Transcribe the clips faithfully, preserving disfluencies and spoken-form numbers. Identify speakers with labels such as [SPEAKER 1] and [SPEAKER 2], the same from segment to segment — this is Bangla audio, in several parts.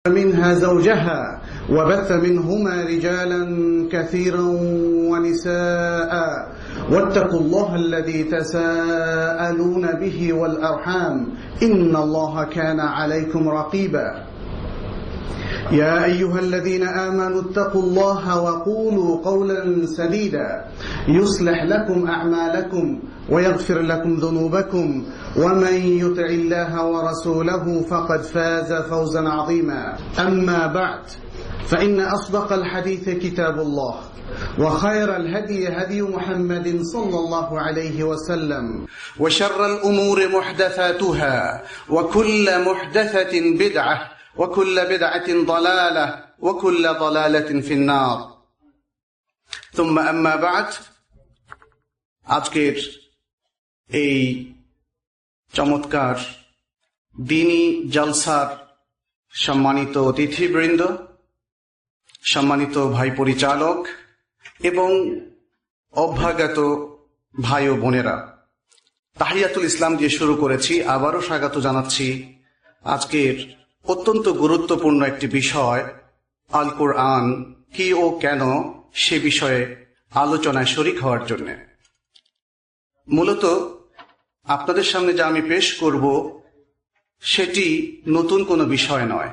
[SPEAKER 1] منها زوجها وبث منهما رجالا كثيرا ونساء واتقوا الله الذي تساءلون به والأرحام إن الله كان عليكم رقيبا يا أيها الذين آمنوا اتقوا الله وقولوا قولا سديدا يصلح لكم أعمالكم ويغفر لكم ذنوبكم ومن يطع الله ورسوله فقد فاز فوزا عظيما أما بعد فإن أصدق الحديث كتاب الله وخير الهدي هدي محمد صلى الله عليه وسلم وشر الأمور محدثاتها وكل محدثة بدعة وكل بدعة ضلالة وكل ضلالة في النار ثم أما بعد আজকের এই চমৎকার দিনী জলসার সম্মানিত অতিথিবৃন্দ, সম্মানিত ভাই পরিচালক এবং অভ্যাগত ভাই ও বোনেরা, তাহিয়াতুল ইসলাম দিয়ে শুরু করেছি। আবারও স্বাগত জানাচ্ছি আজকের অত্যন্ত গুরুত্বপূর্ণ একটি বিষয় আল কোরআন কি ও কেন সে বিষয়ে আলোচনায় শরীক হওয়ার জন্য। মূলত আপনাদের সামনে যা আমি পেশ করব সেটি নতুন কোনো বিষয় নয়।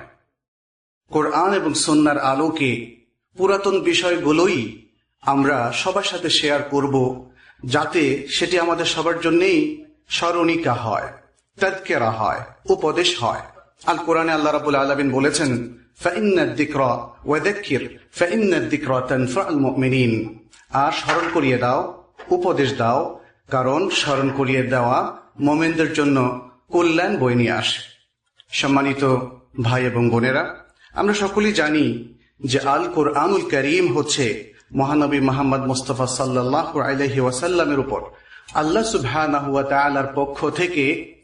[SPEAKER 1] কোরআন এবং সুন্নাহর আলোকে পুরাতন বিষয়গুলোই আমরা সবার সাথে শেয়ার করব, যাতে সেটি আমাদের সবার জন্যই স্মরণিকা হয়, তাযকিরা হয়, উপদেশ হয়। আল কোরআনে আল্লাহ রাব্বুল আলামিন বলেছেন, ফাইন্নাদ যিকরা ওয়াযাক্কির ফাইন্নাদ যিকরা তানফাউল মুমিনিন। আর স্মরণ করিয়ে দাও, উপদেশ দাও, কারণ স্মরণ করিয়ে দেওয়া মুমিনদের জন্য কল্যাণ বয়ে নিয়ে আসে। সম্মানিত ভাই এবং বোনেরা, আমরা সকলেই জানি যে আল কোরআনুল কারীম হচ্ছে মহানবী মুহাম্মদ মুস্তাফা সাল্লাল্লাহু আলাইহি ওয়াসাল্লামের উপর আল্লাহ সুবহানাহু ওয়া তাআলার পক্ষ থেকে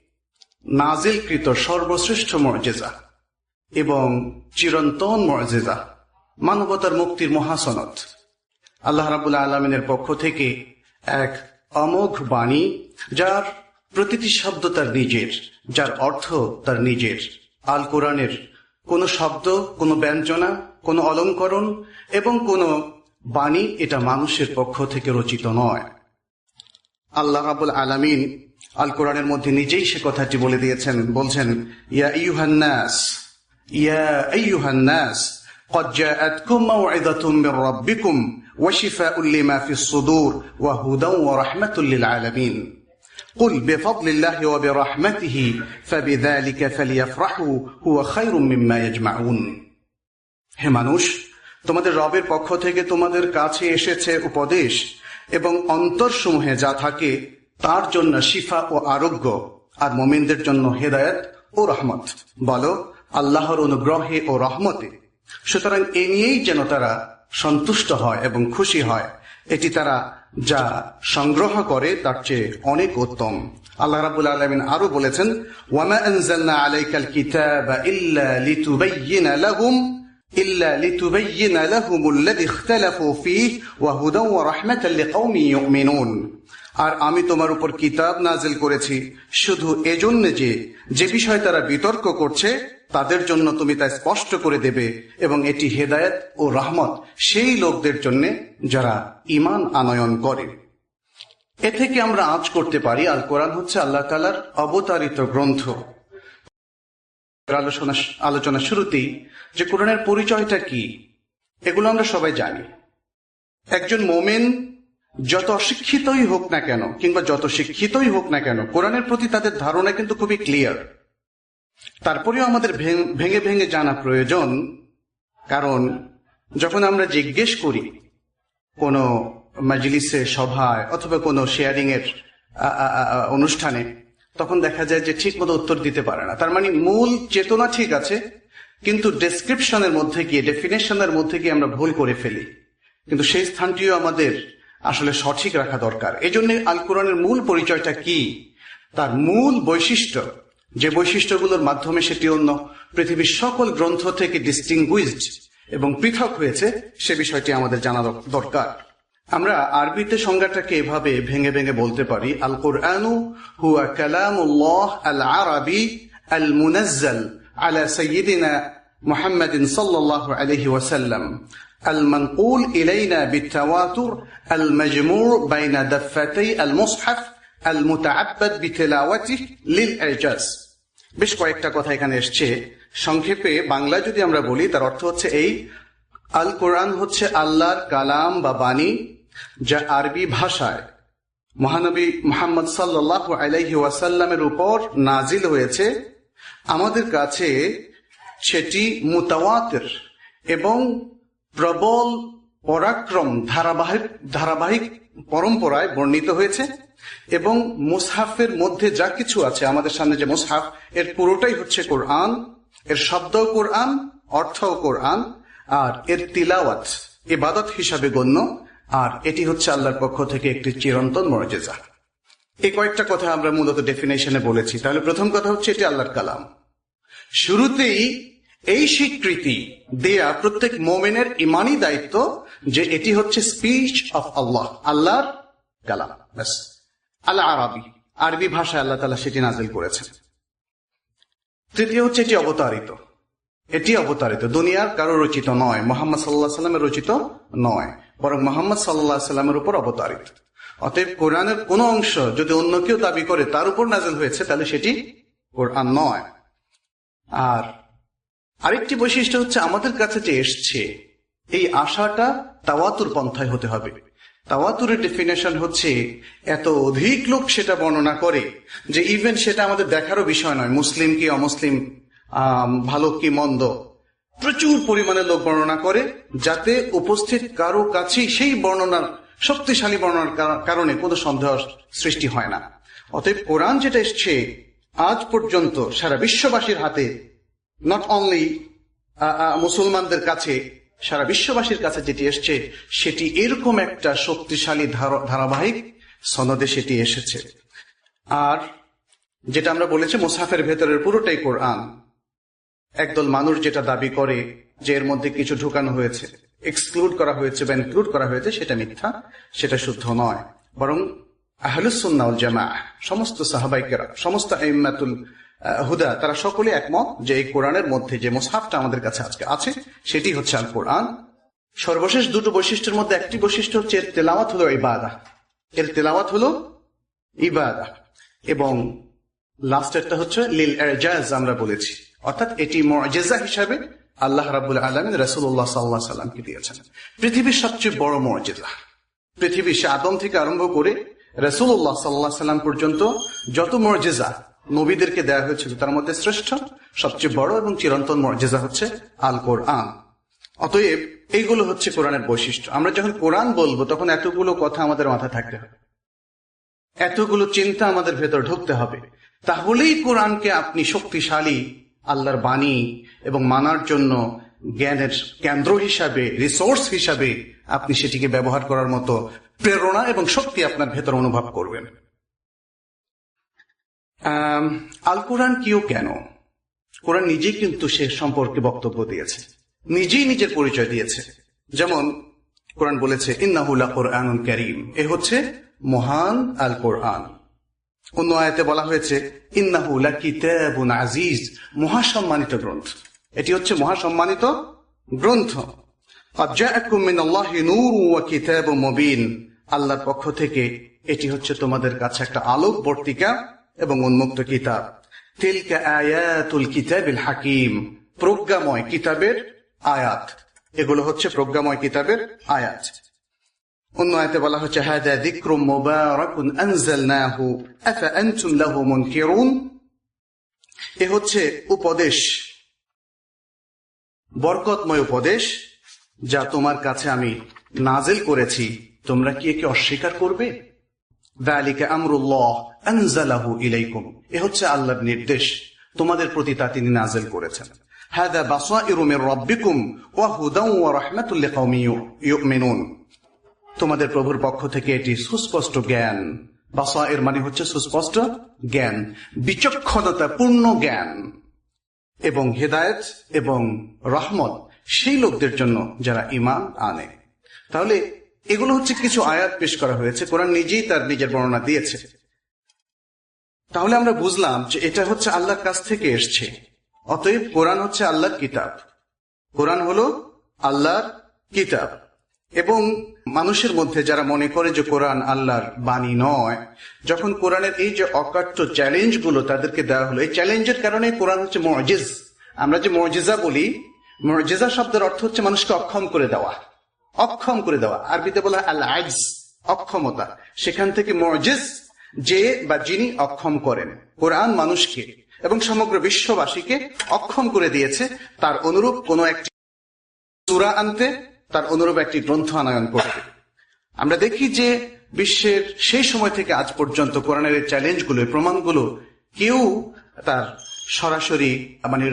[SPEAKER 1] নাজিলকৃত সর্বশ্রেষ্ঠ মুজিজা এবং চিরন্তন মুজিজা, মানবতার মুক্তির মহাসনদ। আল্লাহ রাব্বুল আলামিনের পক্ষ থেকে এক অমোঘ বাণী, যার প্রতিটি শব্দ তার নিজের, যার অর্থ তার নিজের। আল কোরআনের কোন শব্দ, কোন ব্যঞ্জনা, কোন অলঙ্করণ এবং কোন বাণী এটা মানুষের পক্ষ থেকে রচিত নয়। আল্লাহ রাব্বুল আলামিন আল কোরআনের মধ্যে নিজেই সে কথাটি বলে দিয়েছেন। বলছেন, ইয়া আইয়ুহান নাস ইয়া আইয়ুহান নাস قد جاءتكم موعظة من ربكم وشفاء لما في الصدور وهدى ورحمة للعالمين قل بفضل الله وبرحمته فبذلك فليفرحوا هو خير مما يجمعون। হে মানুষ, তোমাদের রবের পক্ষ থেকে তোমাদের কাছে এসেছে উপদেশ এবং অন্তরসমূহে যা থাকে তার জন্য শিফা ও আরোগ্য, আর মুমিনদের জন্য হেদায়েত ও রহমত। বলো, আল্লাহর অনুগ্রহে ও রহমতে। সুতরাং এ নিয়েই যেন তারা সন্তুষ্ট হয় এবং খুশি হয়। এটি তারা যা সংগ্রহ করে তার চেয়ে অনেক উত্তম। আল্লাহ রাব্বুল আলামিন আরো বলেছেন, ওয়ামা আনজালনা আলাইকাল কিতাবা ইল্লা লিতুবাইয়িনা লাহুম ইল্লা লিতুবাইয়িনা লাহুমুল্লাযী ইখতালাফু ফীহি ওয়া হুদান ওয়া রাহমাতাল লিকাওমিন ইউমিনুন। আর আমি তোমার উপর কিতাব নাজিল করেছি শুধু এজন্য যে যে বিষয় তারা বিতর্ক করছে তাদের জন্য তুমি তা স্পষ্ট করে দেবে, এবং এটি হেদায়েত ও রহমত সেই লোকদের জন্য যারা ঈমান আনয়ন করে। এ থেকে আমরা আঁচ করতে পারি আল কোরআন হচ্ছে আল্লাহ তাআলার অবতারিত গ্রন্থ। আলোচনা আলোচনা শুরুতেই যে কোরআনের পরিচয়টা কি, এগুলো আমরা সবাই জানি। একজন মুমিন যত অশিক্ষিতই হোক না কেন কিংবা যত শিক্ষিতই হোক না কেন, কোরআনের প্রতি তাদের ধারণা কিন্তু খুবই ক্লিয়ার। তারপরেও আমাদের ভেঙে ভেঙে জানা প্রয়োজন, কারণ যখন আমরা জিজ্ঞেস করি কোনো মাজলিসে, সভায় অথবা কোনো শেয়ারিং এর অনুষ্ঠানে, তখন দেখা যায় যে ঠিক মতো উত্তর দিতে পারে না। তার মানে মূল চেতনা ঠিক আছে, কিন্তু ডেসক্রিপশনের মধ্যে গিয়ে, ডেফিনেশনের মধ্যে গিয়ে আমরা ভুল করে ফেলি। কিন্তু সেই স্থানটিও আমাদের আসলে সঠিক রাখা দরকার। এই জন্য আল কোরআনের মূল পরিচয়টা কি, তার মূল বৈশিষ্ট্য, যে বৈশিষ্ট্যগুলোর মাধ্যমে সেটি অন্য পৃথিবীর সকল গ্রন্থ থেকে ডিস্টিংগুইশড এবং পৃথক হয়েছে, সে বিষয়টি আমাদের জানা দরকার। আমরা আরবিতে সংজ্ঞাটাকে এভাবে ভেঙে ভেঙে বলতে পারি, আল কুরআনু হুয়া কালামুল্লাহ আল আরবি আল মুনাজ্জাল আলা সাইয়্যিদিনা মুহাম্মাদিন সাল্লাল্লাহু আলাইহি ওয়াসাল্লাম المنقول إلينا بالتواتر المجموع بين دفتي المصحف المتعبد بتلاوته للإعجاز বেশ কয়েকটা কথা এখানে এসছে সংক্ষেপে বাংলা যদি আমরা বলি তার অর্থ হচ্ছে এই আল কোরআন হচ্ছে আল্লাহর কালাম বা বাণী যা আরবি ভাষায় মহানবী মুহাম্মদ সাল্লাল্লাহু আলাইহি ওয়াসাল্লামের উপর নাজিল হয়েছে আমাদের কাছে সেটি মুতাওয়াতির এবং প্রবল পরাক্রম ধারাবাহিক ধারাবাহিক পরম্পরায় বর্ণিত হয়েছে এবং মুসহাফের মধ্যে যা কিছু আছে আমাদের সামনে যে মুসহাফ এর পুরোটাই হচ্ছে কোরআন এর শব্দ কোরআন অর্থ কোরআন আর এর তিলাওয়াত ইবাদত হিসাবে গণ্য আর এটি হচ্ছে আল্লাহর পক্ষ থেকে একটি চিরন্তন মুজিজা এই কয়েকটা কথা আমরা মূলত ডেফিনেশনে বলেছি তাহলে প্রথম কথা হচ্ছে এটি আল্লাহর কালাম শুরুতেই এই স্বীকৃতি দেয়া প্রত্যেক মুমিনের ইমানি দায়িত্ব যে এটি হচ্ছে স্পিচ অফ আল্লাহ আল্লাহর কালাম ব্যাস আল আরবি আরবি ভাষায় আল্লাহ তাআলা সেটি নাজিল করেছেন তৃতীয় হচ্ছে এটি অবতারিত এটি অবতারিত দুনিয়ার কারো রচিত নয় মুহাম্মদ সাল্লাল্লাহু আলাইহি সাল্লামের রচিত নয় বরং মুহাম্মদ সাল্লাল্লাহু আলাইহি সাল্লামের উপর অবতারিত অতএব কোরআনের কোন অংশ যদি অন্য কেউ দাবি করে তার উপর নাজিল হয়েছে তাহলে সেটি কোরআন নয় আর আরেকটি বৈশিষ্ট্য হচ্ছে আমাদের কাছে যে এসছে এই আশাটা তাওয়াতুর পন্থায় হতে হবে তাওয়াতুরের ডেফিনেশন হচ্ছে এত অধিক লোক সেটা বর্ণনা করে যে ইভেন সেটা আমাদের দেখারও বিষয় নয় মুসলিম কি অমুসলিম ভালো কি মন্দ প্রচুর পরিমাণে লোক বর্ণনা করে যাতে উপস্থিত কারো কাছেই সেই বর্ণনার শক্তিশালী বর্ণনার কারণে কোনো সন্দেহ সৃষ্টি হয় না অতএব কোরআন যেটা এসছে আজ পর্যন্ত সারা বিশ্ববাসীর হাতে নট অনলি মুসলমানদের কাছে সারা বিশ্ববাসীর কাছে যেটি এসছে সেটি এরকম একটা শক্তিশালী ধারাবাহিক সনদে সেটি এসেছে আর যেটা আমরা বলেছি মুসহাফের ভেতরের পুরোটাই কোরআন একদল মানুষ যেটা দাবি করে যে এর মধ্যে কিছু ঢুকানো হয়েছে এক্সক্লুড করা হয়েছে বা ইনক্লুড করা হয়েছে সেটা মিথ্যা সেটা শুদ্ধ নয় বরং আহলুস সুন্নাহ ওয়াল জামাআহ সমস্ত সাহাবায়ে কেরাম সমস্ত আইম্মাতুল হুদা তারা সকলে একমত যে এই কোরআনের মধ্যে যে মুসহাফটা আমাদের কাছে আজকে আছে সেটি হচ্ছে আল কোরআন সর্বশেষ দুটো বৈশিষ্ট্যের মধ্যে একটি বৈশিষ্ট্য হচ্ছে এর তেলাওয়াত হলো ইবাদা এর তেলাওয়াত হলো ইবাদা এবং লাস্টেরটা হচ্ছে লিল ইজাজ আমরা বলেছি অর্থাৎ এটি মুজিজা হিসাবে আল্লাহ রাব্বুল আলামিন রাসূলুল্লাহ সাল্লাল্লাহু আলাইহি সাল্লামকে দিয়েছেন পৃথিবীর সবচেয়ে বড় মুজিজা পৃথিবীর আদম থেকে আরম্ভ করে রাসূলুল্লাহ সাল্লাল্লাহু আলাইহি সাল্লাম পর্যন্ত যত মুজিজা নবীদেরকে দেওয়া হয়েছিল তার মধ্যে শ্রেষ্ঠ সবচেয়ে বড় এবং চিরন্তন মুজিজা হচ্ছে আল কোরআন অতএব এইগুলো হচ্ছে কোরআনের বৈশিষ্ট্য আমরা যখন কোরআন বলবো তখন এতগুলো কথা আমাদের মাথায় থাকতে হবে এতগুলো চিন্তা আমাদের ভেতর ঢুকতে হবে তাহলেই কোরআনকে আপনি শক্তিশালী আল্লাহর বাণী এবং মানার জন্য জ্ঞানের কেন্দ্র হিসাবে রিসোর্স হিসাবে আপনি সেটিকে ব্যবহার করার মতো প্রেরণা এবং শক্তি আপনার ভেতর অনুভব করবেন আল কোরআন কিও কেন কোরআন নিজেই কিন্তু সে সম্পর্কে বক্তব্য দিয়েছে নিজেই নিজের পরিচয় দিয়েছে যেমন কোরআন বলেছে ইন্নাহু লাকুরআনুন কারীম এ হচ্ছে মহান আল কোরআন অন্য আয়াতে বলা হয়েছে ইন্নাহু লাকিতাবুন আজিজ মহাসম্মানিত গ্রন্থ এটি হচ্ছে মহাসম্মানিত গ্রন্থ ক্বাদ জাআকুম মিনাল্লাহি নূরুন ওয়া কিতাবুম মুবিন আল্লাহর পক্ষ থেকে এটি হচ্ছে তোমাদের কাছে একটা আলোকবর্তিকা এবং উন্মুক্ত কিতাব তিলকা আয়াতুল কিতাবিল হাকিম প্রজ্ঞাময় কিতাবের আয়াত এগুলো হচ্ছে প্রজ্ঞাময় কিতাবের আয়াত অন্য আয়াতে বলা হচ্ছে হাদা যিকরুম মুবারাকুন আনজালনাহু আফা আনতুম লাহু মুনকিরুন এ হচ্ছে উপদেশ বরকতময় উপদেশ যা তোমার কাছে আমি নাজিল করেছি তোমরা কি একে অস্বীকার করবে যালিকা আমরুল্লাহ আনজালাহু ইলাইকুম এ হচ্ছে আল্লাহর নির্দেশ তোমাদের প্রতি তা তিনি নাজিল করেছেন হাদা বাসাইরু মির রাব্বিকুম ওয়া হুদান ওয়া রাহমাতুল লিকাওমিন ইউমিনুন তোমাদের প্রভুর পক্ষ থেকে এটি সুস্পষ্ট জ্ঞান বাসাইর মানে হচ্ছে সুস্পষ্ট জ্ঞান বিচক্ষণতা পূর্ণ জ্ঞান এবং হেদায়েত এবং রহমত সেই লোকদের জন্য যারা ঈমান আনে তাহলে এগুলো হচ্ছে কিছু আয়াত পেশ করা হয়েছে কোরআন নিজেই তার নিজের বর্ণনা দিয়েছে তাহলে আমরা বুঝলাম যে এটা হচ্ছে আল্লাহর কাছ থেকে এসছে অতএব কোরআন হচ্ছে আল্লাহর কিতাব, কোরআন হলো আল্লাহর কিতাব। এবং মানুষের মধ্যে যারা মনে করে যে কোরআন আল্লাহর বাণী নয়, যখন কোরআনের এই যে অকাট্য চ্যালেঞ্জ গুলো তাদেরকে দেওয়া হলো, এই চ্যালেঞ্জের কারণে কোরআন হচ্ছে মুজিজ। আমরা যে মুজিজা বলি, মুজিজা শব্দের অর্থ হচ্ছে মানুষকে অক্ষম করে দেওয়া, অক্ষম করে দেওয়া। আরবিতে বলা আল আইজ, অক্ষমতা। সেখান থেকে মুজিজ, যে বা যিনি অক্ষম করেন। কোরআন মানুষকে এবং সমগ্র বিশ্ববাসীকে অক্ষম করে দিয়েছে তার অনুরূপ কোন একটি সূরা আনতে, তার অনুরূপ একটি গ্রন্থ আনয়ন করতে। আমরা দেখি যে বিশ্বের সেই সময় থেকে আজ পর্যন্ত কোরআনের এই চ্যালেঞ্জগুলো, প্রমাণগুলো কেউ তার সরাসরি মানে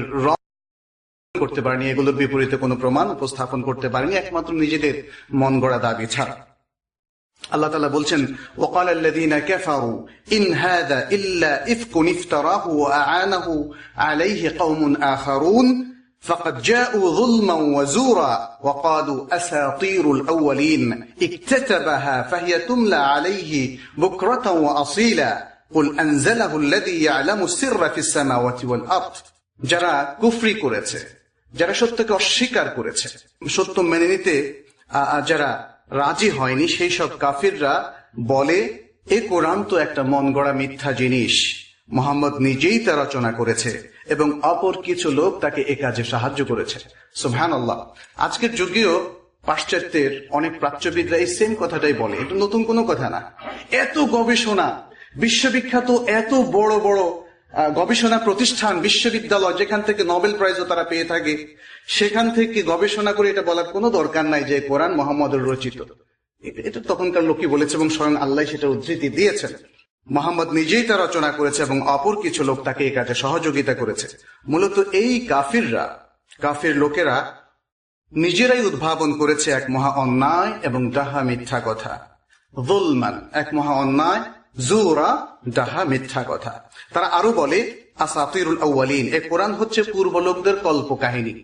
[SPEAKER 1] করতে পারেনি, এগুলোর বিপরীতে কোনো প্রমাণ উপস্থাপন করতে পারেনি, একমাত্র নিজেদের মন গড়া দাবি ছাড়া। আল্লাহ তাআলা বলছেন, ওয়াকাল আল্লাযীনা কাফারু ইন হাযা ইল্লা ইফকুন ইফতারাহু ওয়া আ'ানাহু আলাইহি কওমুন আখারুন ফাকাদ জাউ যুলমান ওয়া যুরা ওয়া ক্বালু আসাতীরুল আউয়ালিন ইকতাতাবাহা ফাহিয়া তুমলা আলাইহি বুকরাতান ওয়া আসীলা কুল আনজালাহু আল্লাযী ইয়া'লামু সিররা ফিস সামাওয়াতি ওয়াল আরদ। যারা কুফরি করেছে, যারা সত্যকে অস্বীকার করেছে, সত্য মেনে নিতে যারা রাজি হয়নি, সেই সব কাফিররা বলে এ কোরআন তো একটা মন গড়া মিথ্যা জিনিস, মুহাম্মদ নিজেই তা রচনা করেছে এবং অপর কিছু লোক তাকে এ কাজে সাহায্য করেছে। সুবহানাল্লাহ। আজকের যুগেও পাশ্চাত্যের অনেক প্রাচ্যবিদরা এই সেম কথাটাই বলে, এটা নতুন কোনো কথা না। এত গবেষণা, বিশ্ববিখ্যাত এত বড় বড় গবেষণা প্রতিষ্ঠান, বিশ্ববিদ্যালয়, যেখান থেকে নোবেল প্রাইজও তারা পেয়ে থাকে, সেখান থেকে গবেষণা করে এটা বলার কোনো দরকার নাই যে কোরআন মুহাম্মদের রচিত। এটা তখনকার লোকই বলেছে এবং স্বয়ং আল্লাহ সেটা উদ্ধৃতি দিয়েছেন। মুহাম্মদ নিজেই তা রচনা করেছে এবং অপর কিছু লোক তাকে এই কাজে সহযোগিতা করেছে। মূলত এই কাফিররা, কাফির লোকেরা নিজেরাই উদ্ভাবন করেছে এক মহা অন্যায় এবং ডাহা মিথ্যা কথা। যুলমান, এক মহা অন্যায়, জুরা, ডাহা মিথ্যা কথা। তারা আরো বলে আসাতিরুল আউয়ালিন, এই কোরআন হচ্ছে পূর্ব লোকদের কল্প কাহিনী।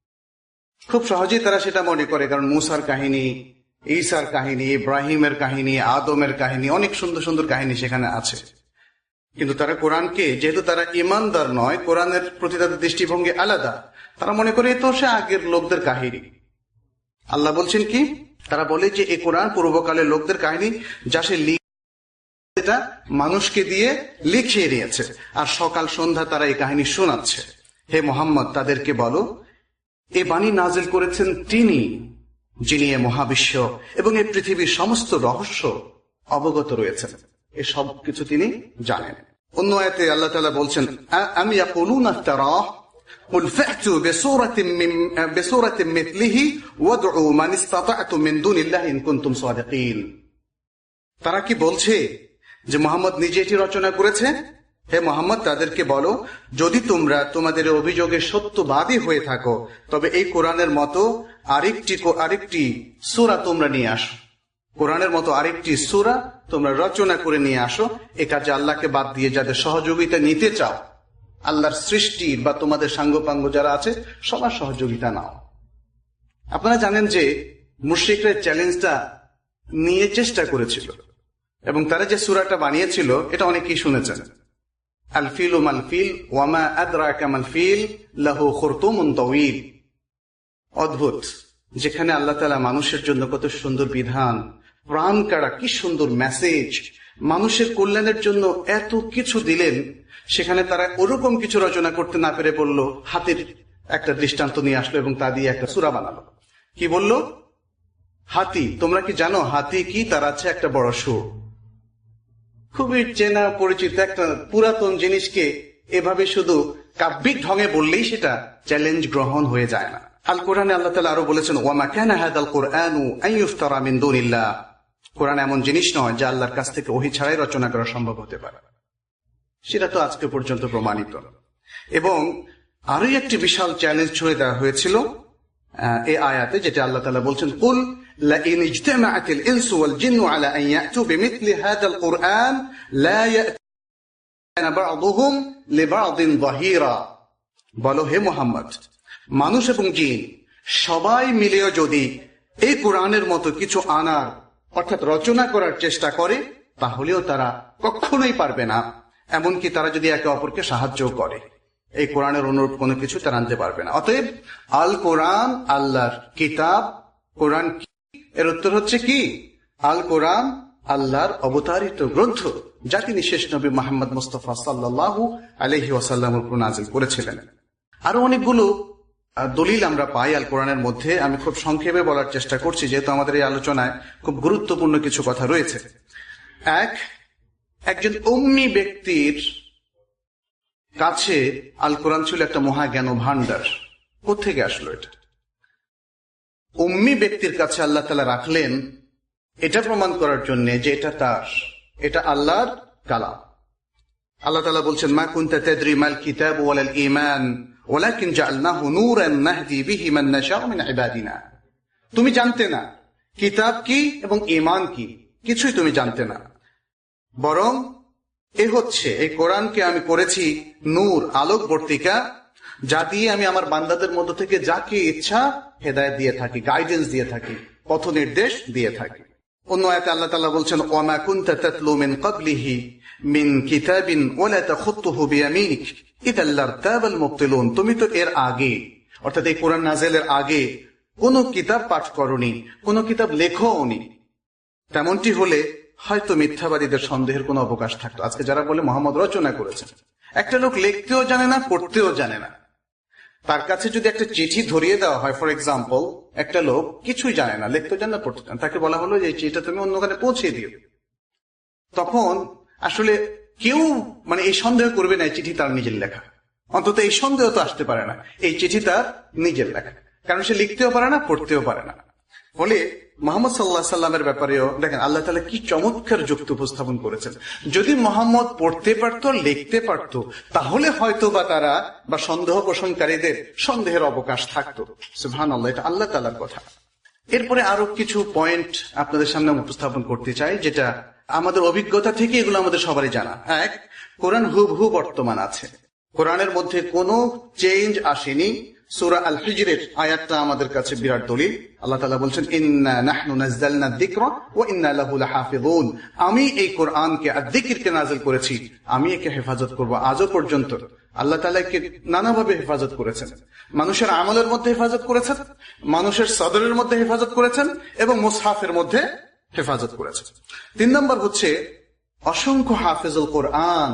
[SPEAKER 1] খুব সহজেই তারা সেটা মনে করে, কারণ মুসার কাহিনী, ঈসার কাহিনী, ইব্রাহিমের কাহিনী, আদমের কাহিনী, অনেক সুন্দর সুন্দর কাহিনী সেখানে আছে। কিন্তু তারা কোরআনকে, যেহেতু তারা ইমানদার নয়, কোরআনের প্রতি তাদের দৃষ্টিভঙ্গি আলাদা, তারা মনে করে এ তো সে আগের লোকদের কাহিনী। আল্লাহ বলছেন কি, তারা বলে যে এই কোরআন পূর্বকালের লোকদের কাহিনী, যা সে এটা মানুষকে দিয়ে লিখিয়ে নিয়েছে, আর সকাল সন্ধ্যা তারা এই কাহিনী শোনাচ্ছে। হে মুহাম্মদ, তাদেরকে বলো এ বাণী নাজিল করেছেন তিনি, যিনি এ মহাবিশ্ব এবং এই পৃথিবীর সমস্ত রহস্য অবগত রয়েছেন, এ সব কিছু তিনি জানেন। অন্য আয়াতে আল্লাহ তাআলা বলছেন, আম ইয়াকুলুনা ইফতারাহ কুল ফা'তু বিসূরাতিন মিন বিসূরাতিন মিথলিহি ওয়াদউ মান ইসতাতা'তুম মিন দুনিল্লাহি ইন কুনতুম সাদিকিন। তারা কি বলছে যে মুহাম্মদ নিজে এটি রচনা করেছে? হে মুহাম্মদ, তাদেরকে বলো, যদি তোমরা তোমাদের অভিযোগে সত্যবাদী হয়ে থাকো, তবে এই কোরআনের মতো আরেকটি আরেকটি সূরা তোমরা নিয়ে আসো, কোরআনের মতো আরেকটি সূরা তোমরা রচনা করে নিয়ে আসো। এ কাজে আল্লাহকে বাদ দিয়ে যাদের সহযোগিতা নিতে চাও, আল্লাহর সৃষ্টি বা তোমাদের সাঙ্গপাঙ্গ যারা আছে, সবার সহযোগিতা নাও। আপনারা জানেন যে মুশরিকরা চ্যালেঞ্জটা নিয়ে চেষ্টা করেছিল এবং তারা যে সূরাটা বানিয়েছিল এটা অনেকেই শুনেছেন। আল ফিলু মাল ফিল ওয়ামা আদরাকা মাল ফিল লাহু খুরতুমুন তাওয়িল। অদ্ভুত, যেখানে আল্লাহ তাআলা মানুষের জন্য কত সুন্দর বিধান, প্রাণ কাড়া কি সুন্দর মেসেজ, মানুষের কল্যাণের জন্য এত কিছু দিলেন, সেখানে তারা ওরকম কিছু রচনা করতে না পেরে বলল, হাতির একটা দৃষ্টান্ত নিয়ে আসলো এবং তা দিয়ে একটা সূরা বানালো। কি বলল? হাতি। তোমরা কি জানো হাতি কি? তার আছে একটা বড় সুর। খুবই চেনা পরিচিত একটা পুরাতন জিনিসকে এভাবে শুধু কাব্যিক ঢঙে বললেই সেটা চ্যালেঞ্জ গ্রহণ হয়ে যায় না। আল কোরআনে আল্লাহ তাআলা আরো বলেছেন, ওয়ামা কানা হাদাল কুরআনু আন ইফতারা মিন দুনিল্লাহ। কোরআন এমন জিনিস নয় যা আল্লাহর কাছ থেকে ওহী ছাড়াই রচনা করা সম্ভব হতে পারে। সেটা তো আজকে পর্যন্ত প্রমাণিত। এবং আরো একটি বিশাল চ্যালেঞ্জ ছুঁড়ে দেওয়া হয়েছিল এই আয়াতে, যেটা আল্লাহ তাআলা বলছেন, কুল লাইন ইজতামাআতিল ইনসু ওয়াল জিন্নু আলা আন ইয়াতু বিমিথলি হাদাল কুরআন লা ইয়া'তুনা বা'দুহুম লিবা'দিন যাহিরা। বলো হে মুহাম্মদ, মানুষ এবং জিন সবাই মিলেও যদি এই কোরআনের মতো কিছু আনার অর্থাৎ রচনা করার চেষ্টা করে, তাহলেও তারা কখনোই পারবে না, এমনকি তারা যদি একে অপরকে সাহায্য করে। এই কোরআনের অনুরূপ কোনো কিছু তারা আনতে পারবে না। অতএব আল কোরআন আল্লাহর কিতাব। কোরআন কি? এর উত্তর হচ্ছে কি? আল কোরআন আল্লাহর অবতারিত গ্রন্থ, যা তিনি শেষ নবী মুহাম্মদ মুস্তাফা সাল্লাল্লাহু আলাইহি ওয়াসাল্লামের উপর নাযিল করেছিলেন। আরো অনেকগুলো দলিল আমরা পাই আল কোরআনের মধ্যে। আমি খুব সংক্ষেপে বলার চেষ্টা করছি, যেহেতু আমাদের এই আলোচনায় খুব গুরুত্বপূর্ণ কিছু কথা রয়েছে। এক, একজন উম্মি ব্যক্তির কাছে আল কোরআন ছিল একটা মহাজ্ঞান ভান্ডার। কোত্থেকে আসলো এটা? উম্মি ব্যক্তির কাছে আল্লাহ তাআলা রাখলেন এটা প্রমাণ করার জন্য যে এটা তার, এটা আল্লাহর কালাম। আল্লাহ তাআলা বলছেন, মা কুনতা তাদরি মাল কিতাব ওয়ালাল ঈমান ওয়ালাকিন জাআলনাহু নূরান নাহদি বিহি মান নাশাউ মিন ইবাদিনা। তুমি জানতে না কিতাব কি এবং ঈমান কি, কিছুই তুমি জানতে না, বরং এ হচ্ছে এই কোরআনকে আমি করেছি নূর, আলোক বর্তিকা, যা দিয়ে আমি আমার বান্দাদের মধ্য থেকে যাকে ইচ্ছা হেদায়েত দিয়ে থাকি, গাইডেন্স দিয়ে থাকি, পথ নির্দেশ দিয়ে থাকি। অন্য আয়াতে আল্লাহ তাআলা বলছেন, ওয়ামা কুনতা তাতলু মিন ক্বাবলিহি মিন কিতাবিন ওয়ালা তাখুতুহু বিয়ামিনিক ইযাল লারতাবাল মুবতিলুন। তুমি তো এর আগে, অর্থাৎ এই কোরআন নাযিলের আগে কোন কিতাব পাঠ করনি, কোন কিতাব লেখোনি। তেমনটি হলে হয়তো মিথ্যাবাদীদের সন্দেহের কোনো অবকাশ থাকতো। আজকে যারা বলে মোহাম্মদ রচনা করেছেন, একটা লোক লিখতেও জানে না, পড়তেও জানে না, তার কাছে যদি একটা চিঠি ধরিয়ে দেওয়া হয়, ফর এক্সাম্পল, একটা লোক কিছুই জানে না, লিখতেও জানে না, পড়তে জানে, তাকে বলা হলো যে এই চিঠিটা তুমি অন্যখানে পৌঁছে দিও, তখন আসলে কেউ মানে এই সন্দেহ করবে না এই চিঠি তার নিজের লেখা। অন্তত এই সন্দেহ তো আসতে পারে না এই চিঠি তার নিজের লেখা, কারণ সে লিখতেও পারে না, পড়তেও পারে না। ফলে মুহাম্মদ সাল্লাল্লাহু আলাইহি সাল্লামের ব্যাপারেও দেখেন আল্লাহ তাআলা কি চমৎকার যুক্তি উপস্থাপন করেছেন। যদি মুহাম্মদ পড়তে পারত, লিখতে পারত, তাহলে হয়তো বা তারা বা সন্দেহ পোষণকারীদের সন্দেহের অবকাশ থাকতো। সুবহানাল্লাহ, এটা আল্লাহ তাআলার কথা। এরপরে আরো কিছু পয়েন্ট আপনাদের সামনে উপস্থাপন করতে চাই, যেটা আমাদের অভিজ্ঞতা থেকে এগুলো আমাদের সবারই জানা। এক, কোরআন হুবহু বর্তমান আছে, কোরআনের মধ্যে কোনো চেঞ্জ আসেনি। সূরা আল হিজরের আয়াতটা আমাদের কাছে বিরাট দলিল। আল্লাহ তাআলা বলছেন, ইন্না নাহনু নাযালনা যিকরা ওয়া ইন্না লাহু লাহাফিজুন। আমি এই কোরআনকে আর যিকিরকে নাযিল করেছি, আমি একে হেফাজত করব। আজও পর্যন্ত আল্লাহ তাআলা একে নানাভাবে হেফাজত করেছেন। মানুষের আমলের মধ্যে হেফাজত করেছেন, মানুষের সদরের মধ্যে হেফাজত করেছেন, এবং মুসহাফের মধ্যে হেফাজত করেছেন। তিন নম্বর হচ্ছে অসংখ্য হাফেজুল কোরআন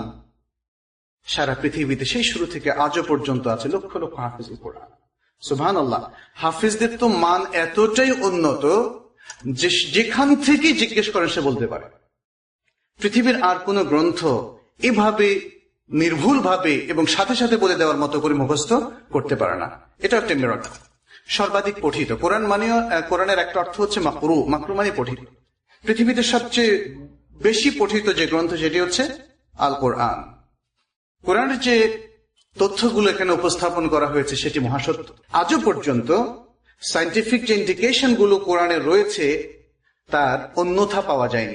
[SPEAKER 1] সারা পৃথিবীতে সেই শুরু থেকে আজও পর্যন্ত আছে, লক্ষ লক্ষ হাফেজুল কোরআন। সুবহানাল্লাহ, হাফেজদের তো মান এতটাই উন্নত যে যেখান থেকে জিজ্ঞেস করেন সে বলতে পারে। পৃথিবীর আর কোন গ্রন্থ এভাবে নির্ভুল ভাবে এবং সাথে সাথে বলে দেওয়ার মতো করে মুখস্থ করতে পারে না। এটা একটা মিরাকল। সর্বাধিক পঠিত কোরআন মানে, কোরআনের একটা অর্থ হচ্ছে মাকরু, মাকরু মানে পঠিত। পৃথিবীতে সবচেয়ে বেশি পঠিত যে গ্রন্থ সেটি হচ্ছে আল কোরআন। কোরআনের যে তথ্যগুলো এখানে উপস্থাপন করা হয়েছে সেটি মহাসত্য। আজও পর্যন্ত সায়েন্টিফিক যে ইন্ডিকেশন গুলো কোরআনে রয়েছে তার অন্যথা পাওয়া যায়নি।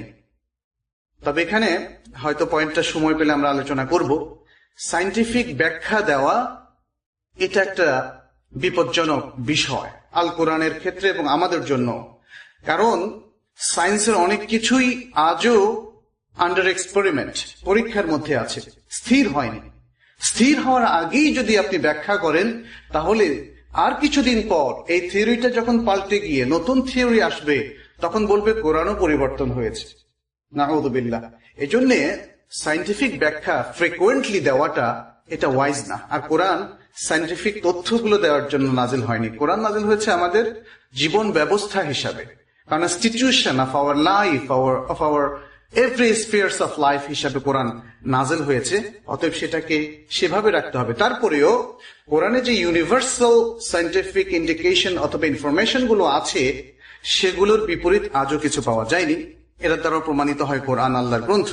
[SPEAKER 1] তবে এখানে হয়তো পয়েন্টটা সময় পেলে আমরা আলোচনা করব। সায়েন্টিফিক ব্যাখ্যা দেওয়া এটা একটা বিপজ্জনক বিষয় আল কোরআনের ক্ষেত্রে এবং আমাদের জন্য, কারণ সায়েন্সের অনেক কিছুই আজও আন্ডার এক্সপেরিমেন্ট, পরীক্ষার মধ্যে আছে, স্থির হয়নি। স্থির হওয়ার আগেই যদি আপনি ব্যাখ্যা করেন, তাহলে আর কিছুদিন পর এই থিওরিটা যখন পাল্টে গিয়ে নতুন থিওরি আসবে, তখন বলবে কোরআনও পরিবর্তন হয়েছে। নাউযুবিল্লাহ। এজন্য সায়েন্টিফিক ব্যাখ্যা ফ্রিকোয়েন্টলি দেওয়াটা এটা ওয়াইজ না। আর কোরআন সায়েন্টিফিক তথ্যগুলো দেওয়ার জন্য নাজিল হয়নি। কোরআন নাজিল হয়েছে আমাদের জীবন ব্যবস্থা হিসাবে, constitution of our life, of our every spheres of life হিসাবে কোরআন নাজিল হয়েছে। অতএব সেটাকে সেভাবে রাখতে হবে। তারপরেও কোরআনে যে ইউনিভার্সাল সায়েন্টিফিক ইন্ডিকেশন অথবা ইনফরমেশন গুলো আছে, সেগুলোর বিপরীত আজও কিছু পাওয়া যায়নি। এর দ্বারা প্রমাণিত হয় কোরআন আল্লাহর গ্রন্থ।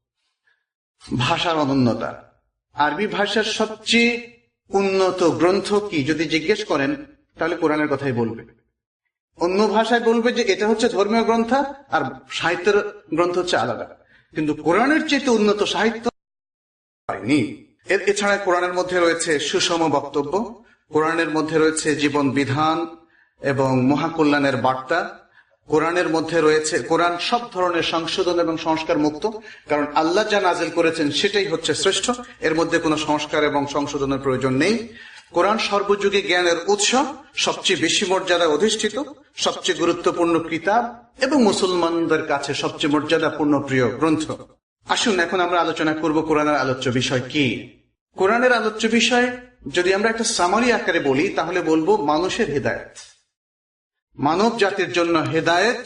[SPEAKER 1] ভাষার অনন্যতা, আরবি ভাষার সবচেয়ে উন্নত গ্রন্থ কি যদি জিজ্ঞেস করেন, তাহলে কোরআনের কথাই বলবে। অন্য ভাষায় বলবে যে এটা হচ্ছে ধর্মীয় গ্রন্থ আর সাহিত্যের গ্রন্থ হচ্ছে আলাদা, কিন্তু কোরআনের চেয়ে উন্নত সাহিত্য হয়নি। এছাড়া কোরআনের মধ্যে রয়েছে সুষম বক্তব্য, কোরআনের মধ্যে রয়েছে জীবন বিধান এবং মহাকল্যাণের বার্তা, কোরআনের মধ্যে রয়েছে, কোরআন সব ধরনের সংশোধন এবং সংস্কার মুক্ত, কারণ আল্লাহ যা নাজিল করেছেন সেটাই হচ্ছে শ্রেষ্ঠ, এর মধ্যে কোনো সংস্কার এবং সংশোধনের প্রয়োজন নেই। কোরআন সর্বযুগে জ্ঞানের উৎস, সবচেয়ে বেশি মর্যাদা অধিষ্ঠিত, সবচেয়ে গুরুত্বপূর্ণ কিতাব এবং মুসলমানদের কাছে সবচেয়ে মর্যাদাপূর্ণ প্রিয় গ্রন্থ। আসুন এখন আমরা আলোচনা করব কোরআনের আলোচ্য বিষয় কি। কোরআনের আলোচ্য বিষয় যদি আমরা একটা সামারি আকারে বলি তাহলে বলবো মানুষের হেদায়েত, মানব জাতির জন্য হেদায়েত,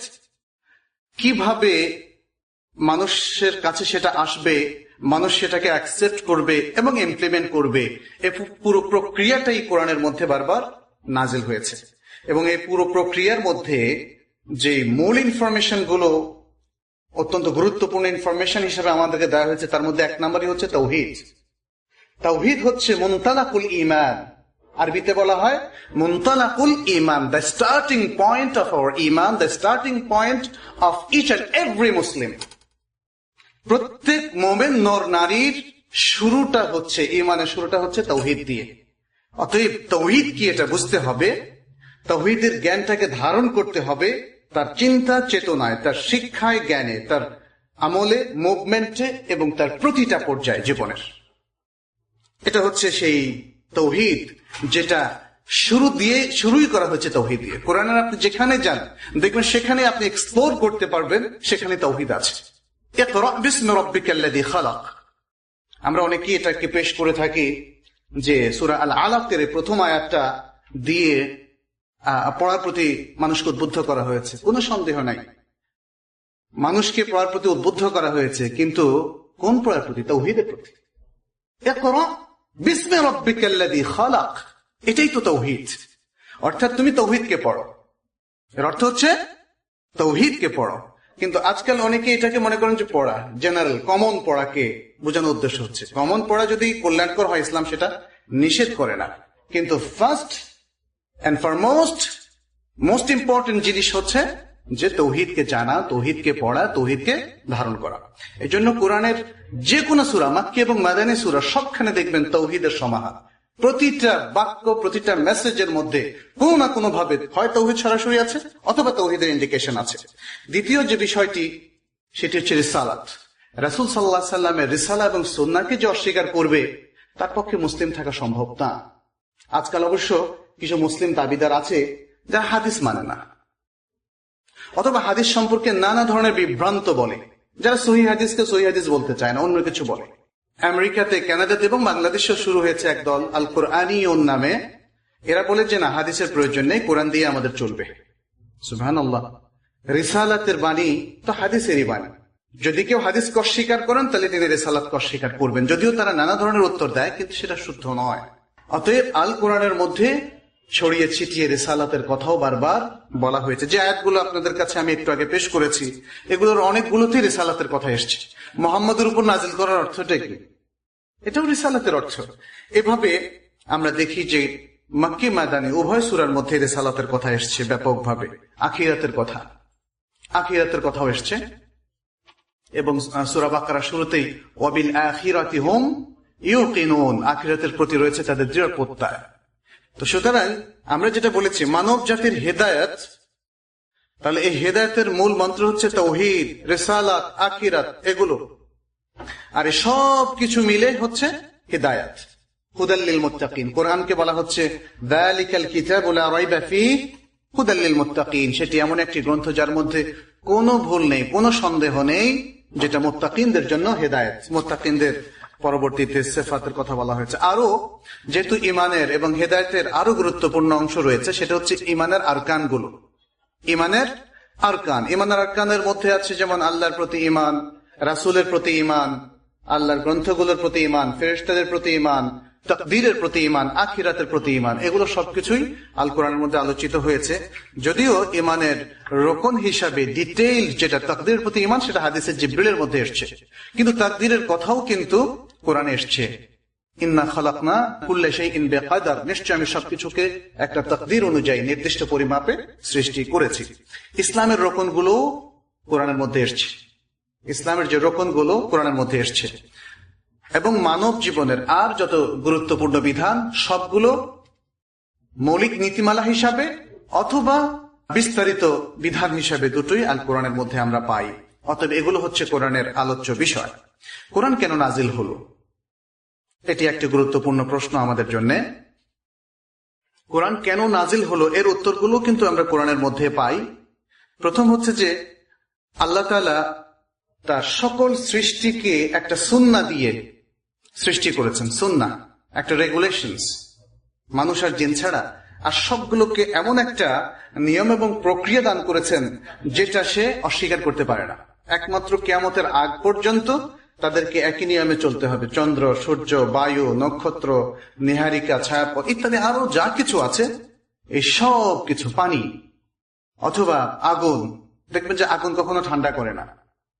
[SPEAKER 1] কিভাবে মানুষের কাছে সেটা আসবে, মানুষ সেটাকে অ্যাকসেপ্ট করবে এবং ইমপ্লিমেন্ট করবে, এই পুরো প্রক্রিয়াটাই কোরআনের মধ্যে বারবার নাজিল হয়েছে। এবং এই পুরো প্রক্রিয়ার মধ্যে যে মূল ইনফরমেশন গুলো অত্যন্ত গুরুত্বপূর্ণ ইনফরমেশন হিসেবে আমাদেরকে দেওয়া হয়েছে, তার মধ্যে এক নম্বরই হচ্ছে তাওহীদ। তাওহীদ হচ্ছে মুনতালাকুল ঈমান, আরবিতে বলা হয় মুনতালাকুল ঈমান, the starting point of our ঈমান, the starting point of each and every Muslim. প্রত্যেক মোমেন নর নারীর শুরুটা হচ্ছে, ঈমানের শুরুটা হচ্ছে তাওহীদ দিয়ে। অতএব তাওহীদ কি এটা বুঝতে হবে, তাওহীদের জ্ঞানটাকে ধারণ করতে হবে তার চিন্তা চেতনায়, তার শিক্ষায়, জ্ঞানে, তার আমলে, মুভমেন্টে এবং তার প্রতিটা পর্যায়ে জীবনের। এটা হচ্ছে সেই তাওহীদ যেটা শুরু দিয়ে শুরুই করা হয়েছে তাওহীদ দিয়ে। কোরআনের আপনি যেখানে যান দেখবেন সেখানে আপনি এক্সপ্লোর করতে পারবেন, সেখানে তাওহীদ আছে। ইকরা বিসমি রাব্বিকাল্লাযী খালাক, আমরা অনেকেই এটাকে পেশ করে থাকি যে সূরা আল আলাকের প্রথম আয়াতটা দিয়ে পড়ার প্রতি মানুষকে উদ্বুদ্ধ করা হয়েছে। কোনো সন্দেহ নাই মানুষকে পড়ার প্রতি উদ্বুদ্ধ করা হয়েছে, কিন্তু কোন পড়ার প্রতি? তাওহীদের প্রতি। ইকরা বিসমি রাব্বিকাল্লাযী খালাক, এটাই তো তাওহীদ। অর্থাৎ তুমি তাওহীদকে পড়ো, এর অর্থ হচ্ছে তাওহীদকে পড়ো। কিন্তু আজকাল অনেকে এটাকে মনে করেন যে পড়া, জেনারেল কমন পড়াকে বোঝানোর উদ্দেশ্য হচ্ছে। কমন পড়া যদি কল্যাণকর হয় ইসলাম সেটা নিষেধ করে না, কিন্তু first and foremost most important জিনিস হচ্ছে যে তাওহীদকে জানা, তাওহীদকে পড়া, তাওহীদকে ধারণ করা। এই জন্য কোরআনের যে কোনো সূরা, মাক্কি এবং মাদানী সূরা, সবখানে দেখবেন তাওহীদের সমাহার। প্রতিটা বাক্য, প্রতিটা মেসেজের মধ্যে কোনো না কোনো ভাবে হয় তাওহীদ সরাসরি আছে অথবা তাওহীদের ইন্ডিকেশন আছে। দ্বিতীয় যে বিষয়টি সেটি হচ্ছে রিসালাত। রাসূল সাল্লাল্লাহু আলাইহি সাল্লামের রিসালা এবং সুন্নাহকে যে অস্বীকার করবে তার পক্ষে মুসলিম থাকা সম্ভব না। আজকাল অবশ্য কিছু মুসলিম দাবিদার আছে যারা হাদিস মানে না, অথবা হাদিস সম্পর্কে নানা ধরনের বিভ্রান্ত বলে, যারা সহিহ হাদিসকে সহিহ হাদিস বলতে চায় না, অন্য কিছু বলে। আমেরিকাতে, কানাডাতে এবং বাংলাদেশেও শুরু হয়েছে এক দল আল কোরআনিয়ুন নামে। এরা বলে যে না, হাদিসের প্রয়োজন নেই, কোরআন দিয়ে আমাদের চলবে। সুবহানাল্লাহ, রিসালাতের বাণী তো হাদিসেরই বাণী। যদি কেউ হাদিসকে অস্বীকার করেন তাহলে তিনি রিসালাতকে অস্বীকার করবেন, যদিও তারা নানা ধরনের উত্তর দেয়, কিন্তু সেটা শুদ্ধ নয়। অতএব আল কোরআনের মধ্যে ছড়িয়ে ছিটিয়ে রিসালাতের কথাও বারবার বলা হয়েছে। যে আয়াতগুলো আপনাদের কাছে আমি একটু আগে পেশ করেছি, এগুলোর অনেকগুলোতেই রিসালাতের কথা এসছে। মুহাম্মদের উপর নাজিল করার অর্থটা কি? এটাও রিসালাতের অর্থ। এভাবে আমরা দেখি যে মাক্কি মাদানী উভয় সূরার মধ্যে রিসালাতের কথা এসছে ব্যাপকভাবে। আখিরাতের কথা, আখিরাতের কথাও এসছে। এবং সূরা বাকারার শুরুতেই ওয়াবিল আখিরাতি হুম ইউকিনুন, আখিরাতের প্রতি রয়েছে তাদের দৃঢ় প্রত্যয়। তো সুতরাং আমরা যেটা বলেছি মানব জাতির হেদায়েত, তাহলে এই হেদায়েতের মূল মন্ত্র হচ্ছে তাওহীদ, রিসালাত, আখিরাত, এগুলো। আর এই সব কিছু মিলে হচ্ছে হেদায়েত। হুদাল লিল মুত্তাকিন, কোরআনকে বলা হচ্ছে যালিকাল কিতাবু লা রাইবা ফীহি হুদাল লিল মুত্তাকিন, সেটি এমন একটি গ্রন্থ যার মধ্যে কোনো ভুল নেই, কোনো সন্দেহ নেই, যেটা মুত্তাকিনদের জন্য হেদায়েত। মুত্তাকিনদের পরবর্তীতে সিফাতের কথা বলা হয়েছে। আরো যেহেতু ইমানের এবং হেদায়েতের আরো গুরুত্বপূর্ণ অংশ রয়েছে, সেটা হচ্ছে ইমানের আরকান গুলো। ইমানের আরকান, ইমানের আরকানের মধ্যে আছে যেমন আল্লাহর প্রতি ইমান, রাসূলের প্রতি ইমান, আল্লাহর গ্রন্থগুলোর প্রতি ইমান, ফেরেশতাদের প্রতি ইমান, তাকদীরের প্রতি ইমান, আখিরাতের প্রতি ইমান, এগুলো সবকিছুই আল কোরআনের মধ্যে আলোচিত হয়েছে। যদিও ইমানের রোকন হিসাবে ডিটেইল যেটা তাকদীরের প্রতি ইমান, সেটা হাদিসে জিবরিলের মধ্যে এসছে, কিন্তু তাকদীরের কথাও কিন্তু কোরআনে এসছে। ইন্না খালাকনা কুল্লা শাইইন বিকাদার, নিশ্চয় আমি সবকিছুকে একটা তাকদীর অনুযায়ী নির্দিষ্ট পরিমাপে সৃষ্টি করেছি। ইসলামের রোকনগুলো কোরআনের মধ্যে এসছে, ইসলামের যে রোকনগুলো কোরআনের মধ্যে এসছে। এবং মানব জীবনের আর যত গুরুত্বপূর্ণ বিধান সবগুলো মৌলিক নীতিমালা হিসাবে অথবা বিস্তারিত বিধান হিসাবে দুটোই আল কোরআনের মধ্যে আমরা পাই। অতএব এগুলো হচ্ছে কোরআনের আলোচ্য বিষয়। কোরআন কেন নাজিল হলো, এটি একটি গুরুত্বপূর্ণ প্রশ্ন আমাদের জন্য। কোরআন কেন নাজিল হলো এর উত্তরগুলো কিন্তু আমরা কোরআনের মধ্যে পাই। প্রথম হচ্ছে যে আল্লাহ তাআলা তার সকল সৃষ্টিকে একটা সুন্নাহ দিয়ে সৃষ্টি করেছেন। সুন্নাহ একটা রেগুলেশনস, মানুষ আর জিন ছাড়া আর সবগুলোকে এমন একটা নিয়ম এবং প্রক্রিয়া দান করেছেন যেটা সে অস্বীকার করতে পারে না। একমাত্র কিয়ামতের আগ পর্যন্ত তাদেরকে একই নিয়মে চলতে হবে। চন্দ্র, সূর্য, বায়ু, নক্ষত্র, নীহারিকা, ছায়াপথ ইত্যাদি আরো যা কিছু আছে, এই সব কিছু, পানি অথবা আগুন, দেখবেন যে আগুন কখনো ঠান্ডা করে না।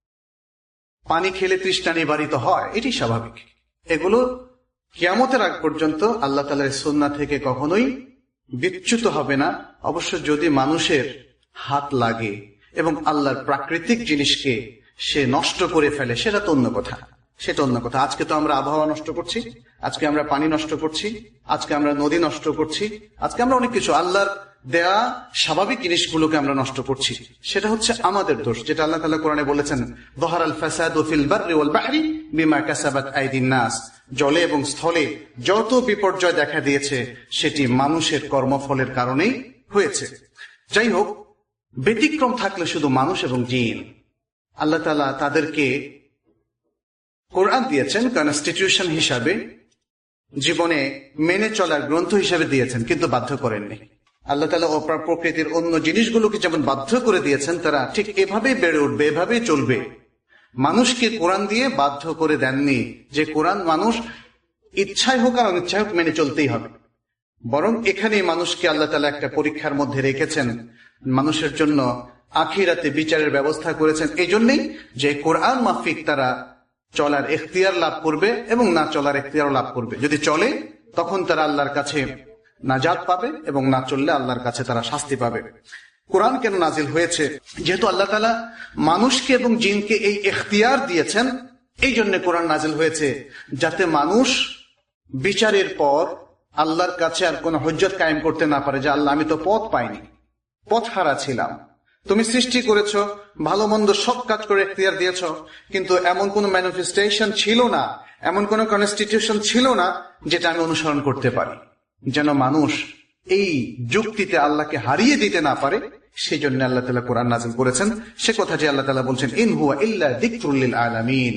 [SPEAKER 1] পানি খেলে তৃষ্ণা নিবারিত হয়, এটি স্বাভাবিক। এগুলো কিয়ামতের আগ পর্যন্ত আল্লাহ তাআলার সুন্নাহ থেকে কখনোই বিচ্যুত হবে না। অবশ্য যদি মানুষের হাত লাগে এবং আল্লাহর প্রাকৃতিক জিনিসকে সে নষ্ট করে ফেলে, সেটা তো অন্য কথা, সেটা অন্য কথা। আজকে তো আমরা আবহাওয়া নষ্ট করছি, আজকে আমরা পানি নষ্ট করছি, আজকে আমরা নদী নষ্ট করছি, আজকে আমরা অনেক কিছু আল্লাহর দেয়া স্বাভাবিক জিনিসগুলোকে আমরা নষ্ট করছি। সেটা হচ্ছে আমাদের দোষ, যেটা আল্লাহ তাআলা কোরআনে বলেছেন, যাহারাল ফাসাদু ফিল বাররি ওয়াল বাহরি বিমা কাসাবাত আইদিন নাস। জলে এবং স্থলে যত বিপর্যয় দেখা দিয়েছে সেটি মানুষের কর্মফলের কারণেই হয়েছে। যাই হোক, ব্যতিক্রম থাকলে শুধু মানুষ এবং জিন। আল্লাহ তাআলা তাদেরকে কোরআন দিয়েছেন কনস্টিটিউশন হিসাবে, জীবনে মেনে চলার গ্রন্থ হিসাবে দিয়েছেন, কিন্তু বাধ্য করেননি। আল্লাহ তাআলা অপর প্রকৃতির অন্য জিনিসগুলোকে যেমন বাধ্য করে দিয়েছেন, তারা ঠিক এভাবেই বেড়ে উঠবে, এভাবেই চলবে। মানুষকে কোরআন দিয়ে বাধ্য করে দেননি যে কোরআন মানুষ ইচ্ছায় হোক আর অনিচ্ছায় হোক মেনে চলতেই হবে। বরং এখানে মানুষকে আল্লাহ তাআলা একটা পরীক্ষার মধ্যে রেখেছেন, মানুষের জন্য আখিরাতে বিচারের ব্যবস্থা করেছেন এই জন্যই যে কোরআন মাফিক তারা চলার এখতিয়ার লাভ করবে এবং না চলার এখতিয়ার লাভ করবে। যদি চলে তখন তারা আল্লাহর কাছে নাজাত পাবে এবং না চললে আল্লাহর কাছে তারা শাস্তি পাবে। কোরআন কেন নাজিল হয়েছে? যেহেতু আল্লাহ তাআলা মানুষকে এবং জিনকে এই এখতিয়ার দিয়েছেন, এই জন্য কোরআন নাজিল হয়েছে, যাতে মানুষ বিচারের পর আল্লাহর কাছে আর কোন হুজ্জত কায়েম করতে না পারে যে আল্লাহ, আমি তো পথ পাইনি, পথ হারা ছিলাম। তুমি সৃষ্টি করেছ, ভালো মন্দ সব কাজ করে এখতিয়ার দিয়েছ, কিন্তু এমন কোন ম্যানিফেস্টেশন ছিল না, এমন কোন কনস্টিটিউশন ছিল না যেটা আমি অনুসরণ করতে পারি, যেন মানুষ এই যুক্তিতে আল্লাহকে হারিয়ে দিতে না পারে। সেই জন্য আল্লাহ তাআলা কোরআন নাযিল করেছেন। সে কথা যে আল্লাহ তাআলা বলছেন, ইন হুয়া ইল্লা যিকরুল লিল আলামিন,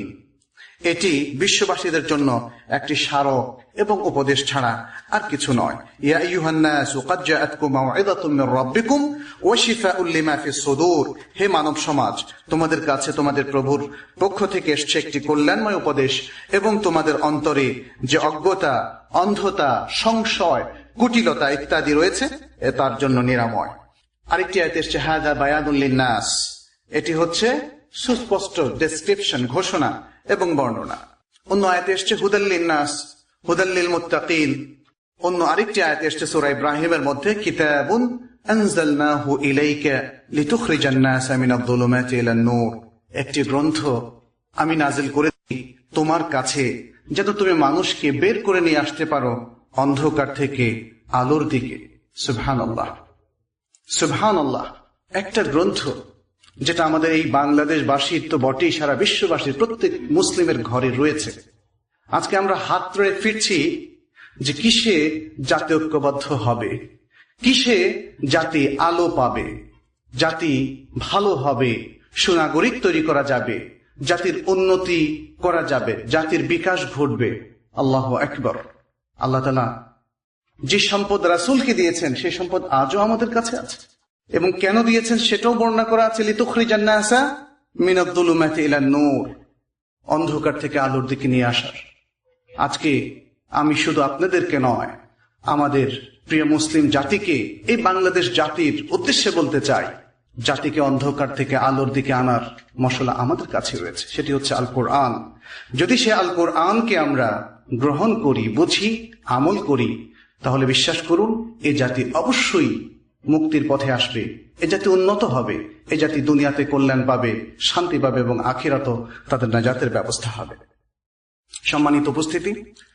[SPEAKER 1] এটি বিশ্ববাসীদের জন্য একটি স্মারক এবং উপদেশ ছাড়া আর কিছু নয়। ইয়া আইয়ুহান নাসু ক্বাদ জাআতকুম মাউইযাতুম মির রাব্বিকুম ওয়া শিফাউল লিমা ফিস সুদূর, হে মানব সমাজ, তোমাদের কাছে তোমাদের প্রভুর পক্ষ থেকে এসেছে একটি কল্যাণময় উপদেশ এবং তোমাদের অন্তরে যে অজ্ঞতা, অন্ধতা, সংশয়, কুটিলতা ইত্যাদি রয়েছে এ তার জন্য নিরাময়। আরেকটি আয়াতে এসেছে হাযা বায়ানুল লিন্নাস, এটি হচ্ছে সুস্পষ্ট ডেসক্রিপশন, ঘোষণা এবং বর্ণনা। অন্য আয়াতে এসেছে হুদাল লিন্নাস, হুদাল লিল মুত্তাকিন। অন্য আরেকটি আয়াতে এসেছে সূরা ইব্রাহিমের মধ্যে, কিতাবুন আনজালনাহু ইলাইকা লিতুখরিজান নাসা মিনাদ যুলুমাতি ইলান নূর, একটি গ্রন্থ আমি নাজিল করেছি তোমার কাছে যাতে তুমি মানুষকে বের করে নিয়ে আসতে পারো অন্ধকার থেকে আলোর দিকে। সুবহানাল্লাহ, সুবহানাল্লাহ। একটা গ্রন্থ যেটা আমাদের এই বাংলাদেশবাসীর তো বটেই, সারা বিশ্ববাসীর প্রত্যেক মুসলিমের ঘরে রয়েছে। আজকে আমরা হাত ধরে ফিরছি যে কিসে জাতি ঐক্যবদ্ধ হবে, কিসে জাতি আলো পাবে, জাতি ভালো হবে, সুনাগরিক তৈরি করা যাবে, জাতির উন্নতি করা যাবে, জাতির বিকাশ ঘটবে। আল্লাহু আকবার। আল্লাহ তাআলা যে সম্পদ রাসূলকে দিয়েছেন সেই সম্পদ আজও আমাদের কাছে আছে, এবং কেন দিয়েছেন সেটাও বর্ণনা করা আছে, লিতুখরিজান নাসা মিনাদ যুলুমাতি ইলান নূর, অন্ধকার থেকে আলোর দিকে নিয়ে আসার। আজকে আমি শুধু আপনাদেরকে নয়, আমাদের প্রিয় মুসলিম জাতিকে, এই বাংলাদেশ জাতির উদ্দেশ্যে বলতে চাই, জাতিকে অন্ধকার থেকে আলোর দিকে আনার মশলা আমাদের কাছে রয়েছে, সেটি হচ্ছে আল কোরআন। যদি সে আল কোরআনকে আমরা গ্রহণ করি, বুঝি, আমল করি, তাহলে বিশ্বাস করুন এ জাতি অবশ্যই মুক্তির পথে আসবে, এ জাতি উন্নত হবে, এ জাতি দুনিয়াতে কল্যাণ পাবে, শান্তি পাবে এবং আখিরাতেও তাদের নাজাতের ব্যবস্থা হবে। সম্মানিত উপস্থিতি,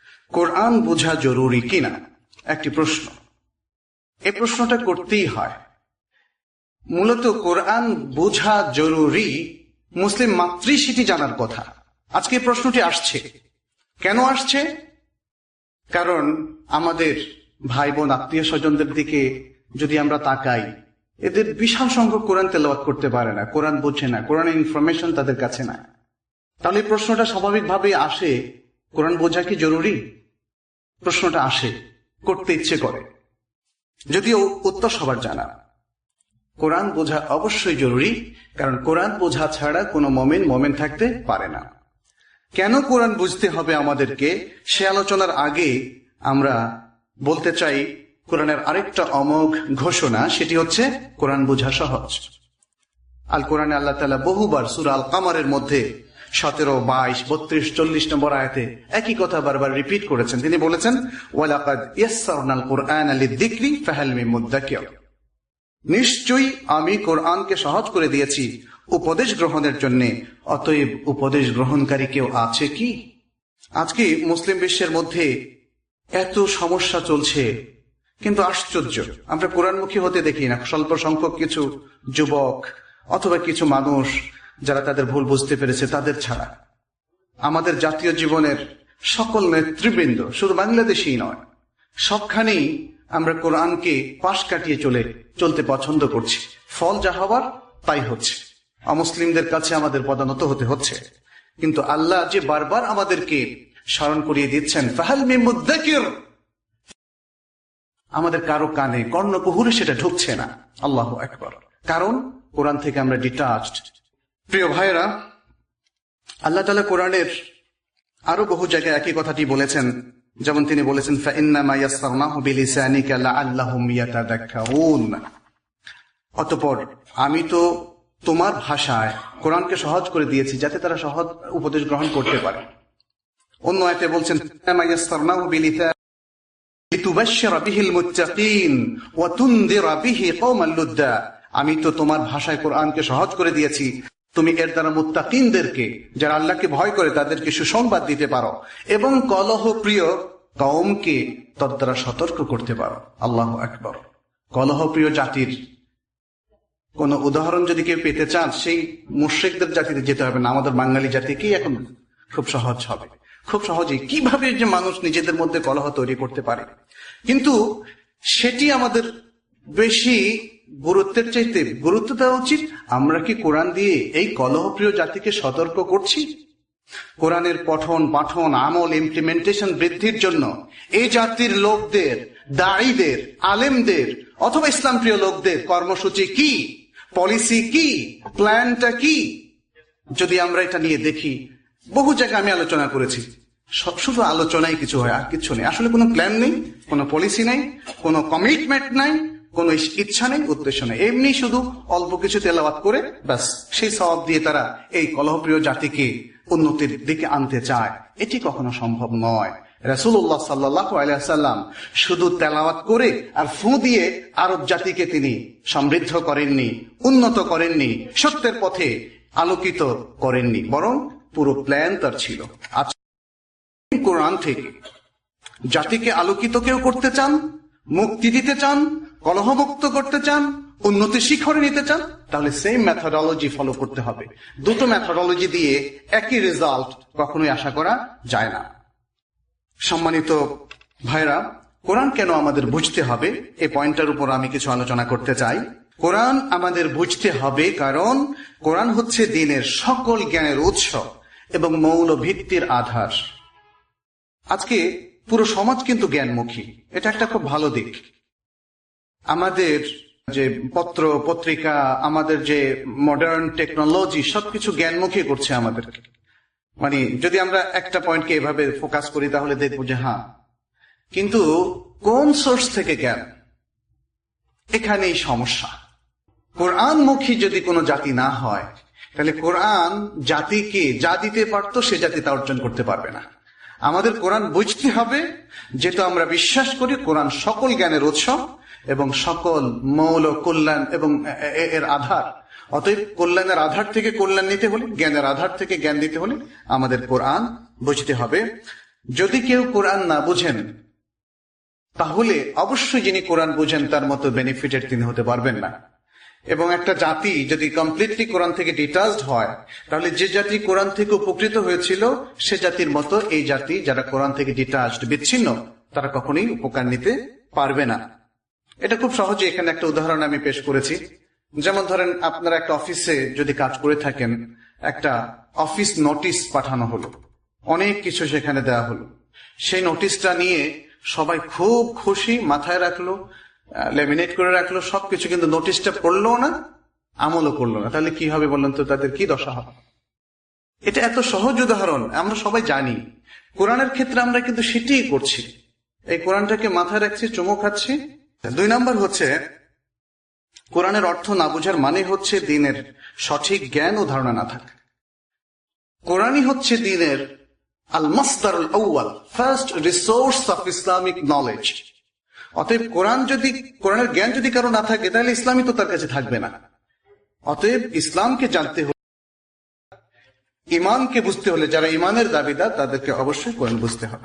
[SPEAKER 1] কোরআন বোঝা জরুরি কিনা একটি প্রশ্ন। এই প্রশ্নটা করতেই হয়। মূলত কোরআন বোঝা জরুরি, মুসলিম মাত্রই সেটি জানার কথা। আজকে প্রশ্নটি আসছে, কেন আসছে? কারণ আমাদের ভাই বোন আত্মীয় স্বজনদের দিকে যদি আমরা তাকাই, এদের বিশাল সংখ্যক কোরআন তেলাওয়াত করতে পারে না, কোরআন বোঝে না, কোরআনের ইনফরমেশন তাদের কাছে না। তাহলে এই প্রশ্নটা স্বাভাবিকভাবেই আসে, কোরআন বোঝা কি জরুরি? প্রশ্নটা আসে, করতে ইচ্ছে করে, যদিও উত্তর সবার জানা। কোরআন বোঝা অবশ্যই জরুরি, কারণ কোরআন বোঝা ছাড়া কোনো মোমেন মোমেন থাকতে পারে না। কেন কোরআন বুঝতে হবে আমাদেরকে, সে আলোচনার আগে আমরা বলতে চাই কোরআনের আরেকটা অমোঘ ঘোষণা, সেটি হচ্ছে কোরআন বোঝা সহজ। আল কোরআনে আল্লাহ তাআলা বহুবার সূরা আল কামারের মধ্যে সতেরো, বাইশ, বত্রিশ, চল্লিশ নম্বর আয়াতে একই কথা বারবার রিপিট করেছেন। তিনি বলেছেন, ওয়ালাকাদ ইয়াসসারনাল কুরআনা লিযিকরি ফাহাল মিন মুদ্দাকির, নিশ্চয়ই আমি কোরআনকে সহজ করে দিয়েছি উপদেশ গ্রহণের জন্য, অতএব উপদেশ গ্রহণকারী কেউ আছে কি? আজকে মুসলিম বিশ্বের মধ্যে এত সমস্যা চলছে, কিন্তু আশ্চর্য, আমরা কোরআনমুখী হতে দেখি না। স্বল্প সংখ্যক কিছু যুবক অথবা কিছু মানুষ যারা তাদের ভুল বুঝতে পেরেছে, তাদের ছাড়া আমাদের জাতীয় জীবনের সকল নেতৃবৃন্দ, শুধু বাংলাদেশেই নয়, সবখানেই আমরা কোরআনকে পাশ কাটিয়ে চলে চলতে পছন্দ করছি। ফল যা হবার তাই হচ্ছে, অমুসলিমদের কাছে আমাদের পদানত হতে হচ্ছে। কিন্তু আল্লাহ যে বারবার আমাদেরকে স্মরণ করিয়ে দিচ্ছেন, ফাহাল মিন মুদ্দাকির, আমাদের কারো কানে কর্ণকুহুরে সেটা ঢুকছে না। আল্লাহু আকবার। কারণ কোরআন থেকে আমরা ডিটাচড। প্রিয় ভাইরা, আল্লাহ তাআলা কোরআনের আরো বহু জায়গায় একই কথাটি বলেছেন। যেমন তিনি বলেছেন, ফাইন্নামা ইয়াসসারনাহু বিলিসানিকা লাআল্লাহুম ইয়াতাযাক্কারুন, অতঃপর আমি তো তোমার ভাষায় কোরআনকে সহজ করে দিয়েছি যাতে তারা সহজ উপদেশ গ্রহণ করতে পারে। অন্য আয়াতে বলছেন, ফাইন্নামা ইয়াসসারনাহু বিলিসানিকা লিতুবাশশিরা বিহিল মুত্তাকিন ওয়া তুনদিরা বিহি কওমান লুদ্দা, আমি তো তোমার ভাষায় কোরআনকে সহজ করে দিয়েছি তুমি এর দ্বারা মুত্তাকিনদেরকে, যারা আল্লাহকে ভয় করে, তাদেরকে সুসংবাদ দিতে পারো এবং কলহ প্রিয় কওমকে তদ দ্বারা সতর্ক করতে পারো। আল্লাহু আকবার। কলহ প্রিয় জাতির কোন উদাহরণ যদি কেউ পেতে চান, সেই মুশরিকদের জাতিতে যেতে হবে না, আমাদের বাঙালি জাতিকেই এখন খুব সহজ হবে। খুব সহজেই কিভাবে যে মানুষ নিজেদের মধ্যে কলহ তৈরি করতে পারে, কিন্তু সেটি আমাদের বেশি গুরুত্বের চাইতে গুরুত্ব দেওয়া উচিত, আমরা কি কোরআন দিয়ে এই কলহপ্রিয় জাতিকে সতর্ক করছি? কোরআনের পঠন পাঠন আমল ইমপ্লিমেন্টেশন বৃদ্ধির জন্য এই জাতির লোকদের, দায়ীদের, আলেমদের অথবা ইসলাম প্রিয় লোকদের কর্মসূচি কি, পলিসি কি, প্ল্যানটা কি? যদি আমরা এটা নিয়ে দেখি, বহু জায়গায় আমি আলোচনা করেছি, সব শুধু আলোচনায় কিছু হয়, আর কিছু নেই। আসলে কোনো প্ল্যান নেই, কোনো পলিসি নেই, কোনো কমিটমেন্ট নাই, কোনো ইচ্ছা নেই, উদ্দেশ্য নেই। এমনি শুধু অল্প কিছু তেলাওয়াত করে ব্যাস সেই সওয়াব দিয়ে তারা এই কলহপ্রিয় জাতিকে উন্নতির দিকে আনতে চায়। এটি কখনো সম্ভব নয়। রাসূলুল্লাহ সাল্লাল্লাহু আলাইহি ওয়াসাল্লাম শুধু তেলাওয়াত করে আর ফু দিয়ে আরব জাতিকে তিনি সমৃদ্ধ করেননি, উন্নত করেননি, সত্যের পথে আলোকিত করেননি, বরং পুরো প্ল্যান তার ছিল। আজ কোরআন থেকে জাতিকে আলোকিত কেউ করতে চান, মুক্তি দিতে চান, কলহমুক্ত করতে চান, উন্নতি শিখরে নিতে চান, তাহলে সেম মেথডোলজি ফলো করতে হবে। দুটো মেথডোলজি দিয়ে একই রেজাল্ট কখনোই আশা করা যায় না। সম্মানিত ভাইরা, কোরআন কেন আমাদের বুঝতে হবে, এই পয়েন্টটার উপর আমি কিছু আলোচনা করতে চাই। কোরআন আমাদের বুঝতে হবে কারণ কোরআন হচ্ছে দ্বীনের সকল জ্ঞানের উৎস এবং মৌল ভিত্তির আধার। আজকে পুরো সমাজ কিন্তু জ্ঞানমুখী, এটা একটা খুব ভালো দিক। আমাদের যে পত্র পত্রিকা, আমাদের যে মডার্ন টেকনোলজি, সবকিছু জ্ঞানমুখী করছে আমাদেরকে। মানে যদি আমরা একটা পয়েন্টকে এভাবে ফোকাস করি তাহলে দেখবো যে হ্যাঁ, কিন্তু কোন সোর্স থেকে জ্ঞান, এখানেই সমস্যা। কোরআনমুখী যদি কোনো জাতি না হয়, তাহলে কোরআন জাতিকে যা দিতে পারতো সে জাতি তা অর্জন করতে পারবে না। আমাদের কোরআন বুঝতে হবে, যেটা আমরা বিশ্বাস করি কোরআন সকল জ্ঞানের উৎস এবং সকল মৌল কল্যাণ এবং এর আধার। অতএব কল্যাণের আধার থেকে কল্যাণ নিতে হলে, জ্ঞানের আধার থেকে জ্ঞান দিতে হলে আমাদের কোরআন বুঝতে হবে। যদি কেউ কোরআন না বুঝেন, তাহলে অবশ্যই যিনি কোরআন বুঝেন তার মতো বেনিফিটেড তিনি হতে পারবেন না। এবং একটা জাতি যদি কমপ্লিটলি কোরআন থেকে ডিটাচড হয়, তাহলে যে জাতি কোরআন থেকে উপকৃত হয়েছিল সে জাতির মতো এই জাতি যারা কোরআন থেকে ডিটাচড, বিচ্ছিন্ন, তারা কখনোই উপকার নিতে পারবে না। এটা খুব সহজে এখানে একটা উদাহরণ আমি পেশ করেছি। যেমন ধরেন, আপনারা একটা অফিসে যদি কাজ করে থাকেন, একটা অফিস নোটিশ পাঠানো হলো, অনেক কিছু সেখানে দেওয়া হলো, সেই নোটিশটা নিয়ে সবাই খুব খুশি, মাথায় রাখলো, লেমিনেট করে রাখলো সবকিছু, কিন্তু নোটিশটা পড়লো না, আমলও করলো না। তাহলে কি হবে বললেন তো? তাদের কি দশা হবে? এটা এত সহজ উদাহরণ, আমরা সবাই জানি। কোরআনের ক্ষেত্রে আমরা কিন্তু সেটাই করছি, এই কোরআনটাকে মাথায় রাখছি, চুমো খাচ্ছি। দুই নাম্বার হচ্ছে, কোরআনের অর্থ না বোঝার মানে হচ্ছে দ্বীনের সঠিক জ্ঞান ও ধারণা না থাকা। কোরআনই হচ্ছে দ্বীনের আল মাসদার আল আউয়াল, first resource of Islamic knowledge. অতএব কোরআন যদি, কোরআনের জ্ঞান যদি কারো না থাকে, তাহলে ইসলামই তো তার কাছে থাকবে না। অতএব ইসলামকে জানতে হলে, ইমানকে বুঝতে হলে, যারা ইমানের দাবিদার তাদেরকে অবশ্যই কোরআন বুঝতে হবে।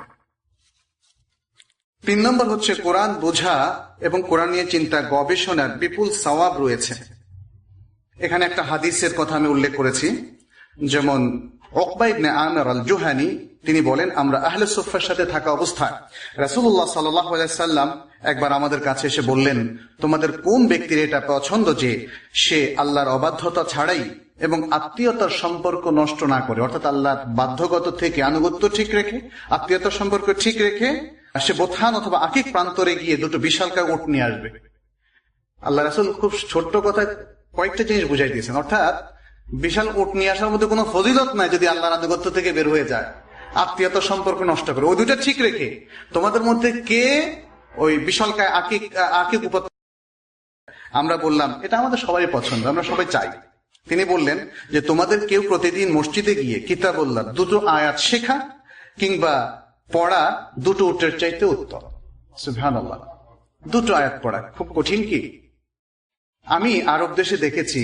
[SPEAKER 1] তিন নম্বর হচ্ছে, কোরআন বোঝা এবং কোরআন নিয়ে চিন্তা গবেষণার বিপুল সওয়াব রয়েছে। এখানে একটা হাদিসের কথা আমি উল্লেখ করেছি, যেমন উকবা ইবনে আমির আল জুহানী তিনি বলেন, আমরা আহলে সুফফার সাথে থাকা অবস্থায় রাসূলুল্লাহ সাল্লাল্লাহু আলাইহি সাল্লাম একবার আমাদের কাছে এসে বললেন, তোমাদের কোন ব্যক্তির এটা পছন্দ যে সে আল্লাহর অবাধ্যতা ছাড়াই এবং আত্মীয়তার সম্পর্ক নষ্ট না করে, অর্থাৎ আল্লাহর বাধ্যগত থেকে আনুগত্য ঠিক রেখে, আত্মীয়তার সম্পর্ক ঠিক রেখে সে বোথান অথবা আকিক প্রান্তরে গিয়ে দুটো বিশালকায় উট নিয়ে আসবে। আল্লাহ রাসূল খুব ছোট্ট কথায় কয়েকটা জিনিস বুঝাই দিয়েছেন, অর্থাৎ বিশাল উট নিয়ে আসার মধ্যে কোনো ফজিলত নাই যদি আল্লাহর আনুগত্য থেকে বের হয়ে যায়, আত্মীয়তার সম্পর্ক নষ্ট করে। ওই দুটা ঠিক রেখে তোমাদের মধ্যে কে ওই বিশালকায় আকিক আকিক উপাত, আমরা বললাম এটা আমাদের সবারই পছন্দ, আমরা সবাই চাই। তিনি বললেন যে তোমাদের কেউ প্রতিদিন মসজিদে গিয়ে কিতাবুল্লাহ দুটো আয়াত শেখা কিংবা পড়া দুটো উটের চাইতে উত্তম। সুবহানাল্লাহ, দুটো আয়াত পড়া খুব কঠিন কি? আমি আরব দেশে দেখেছি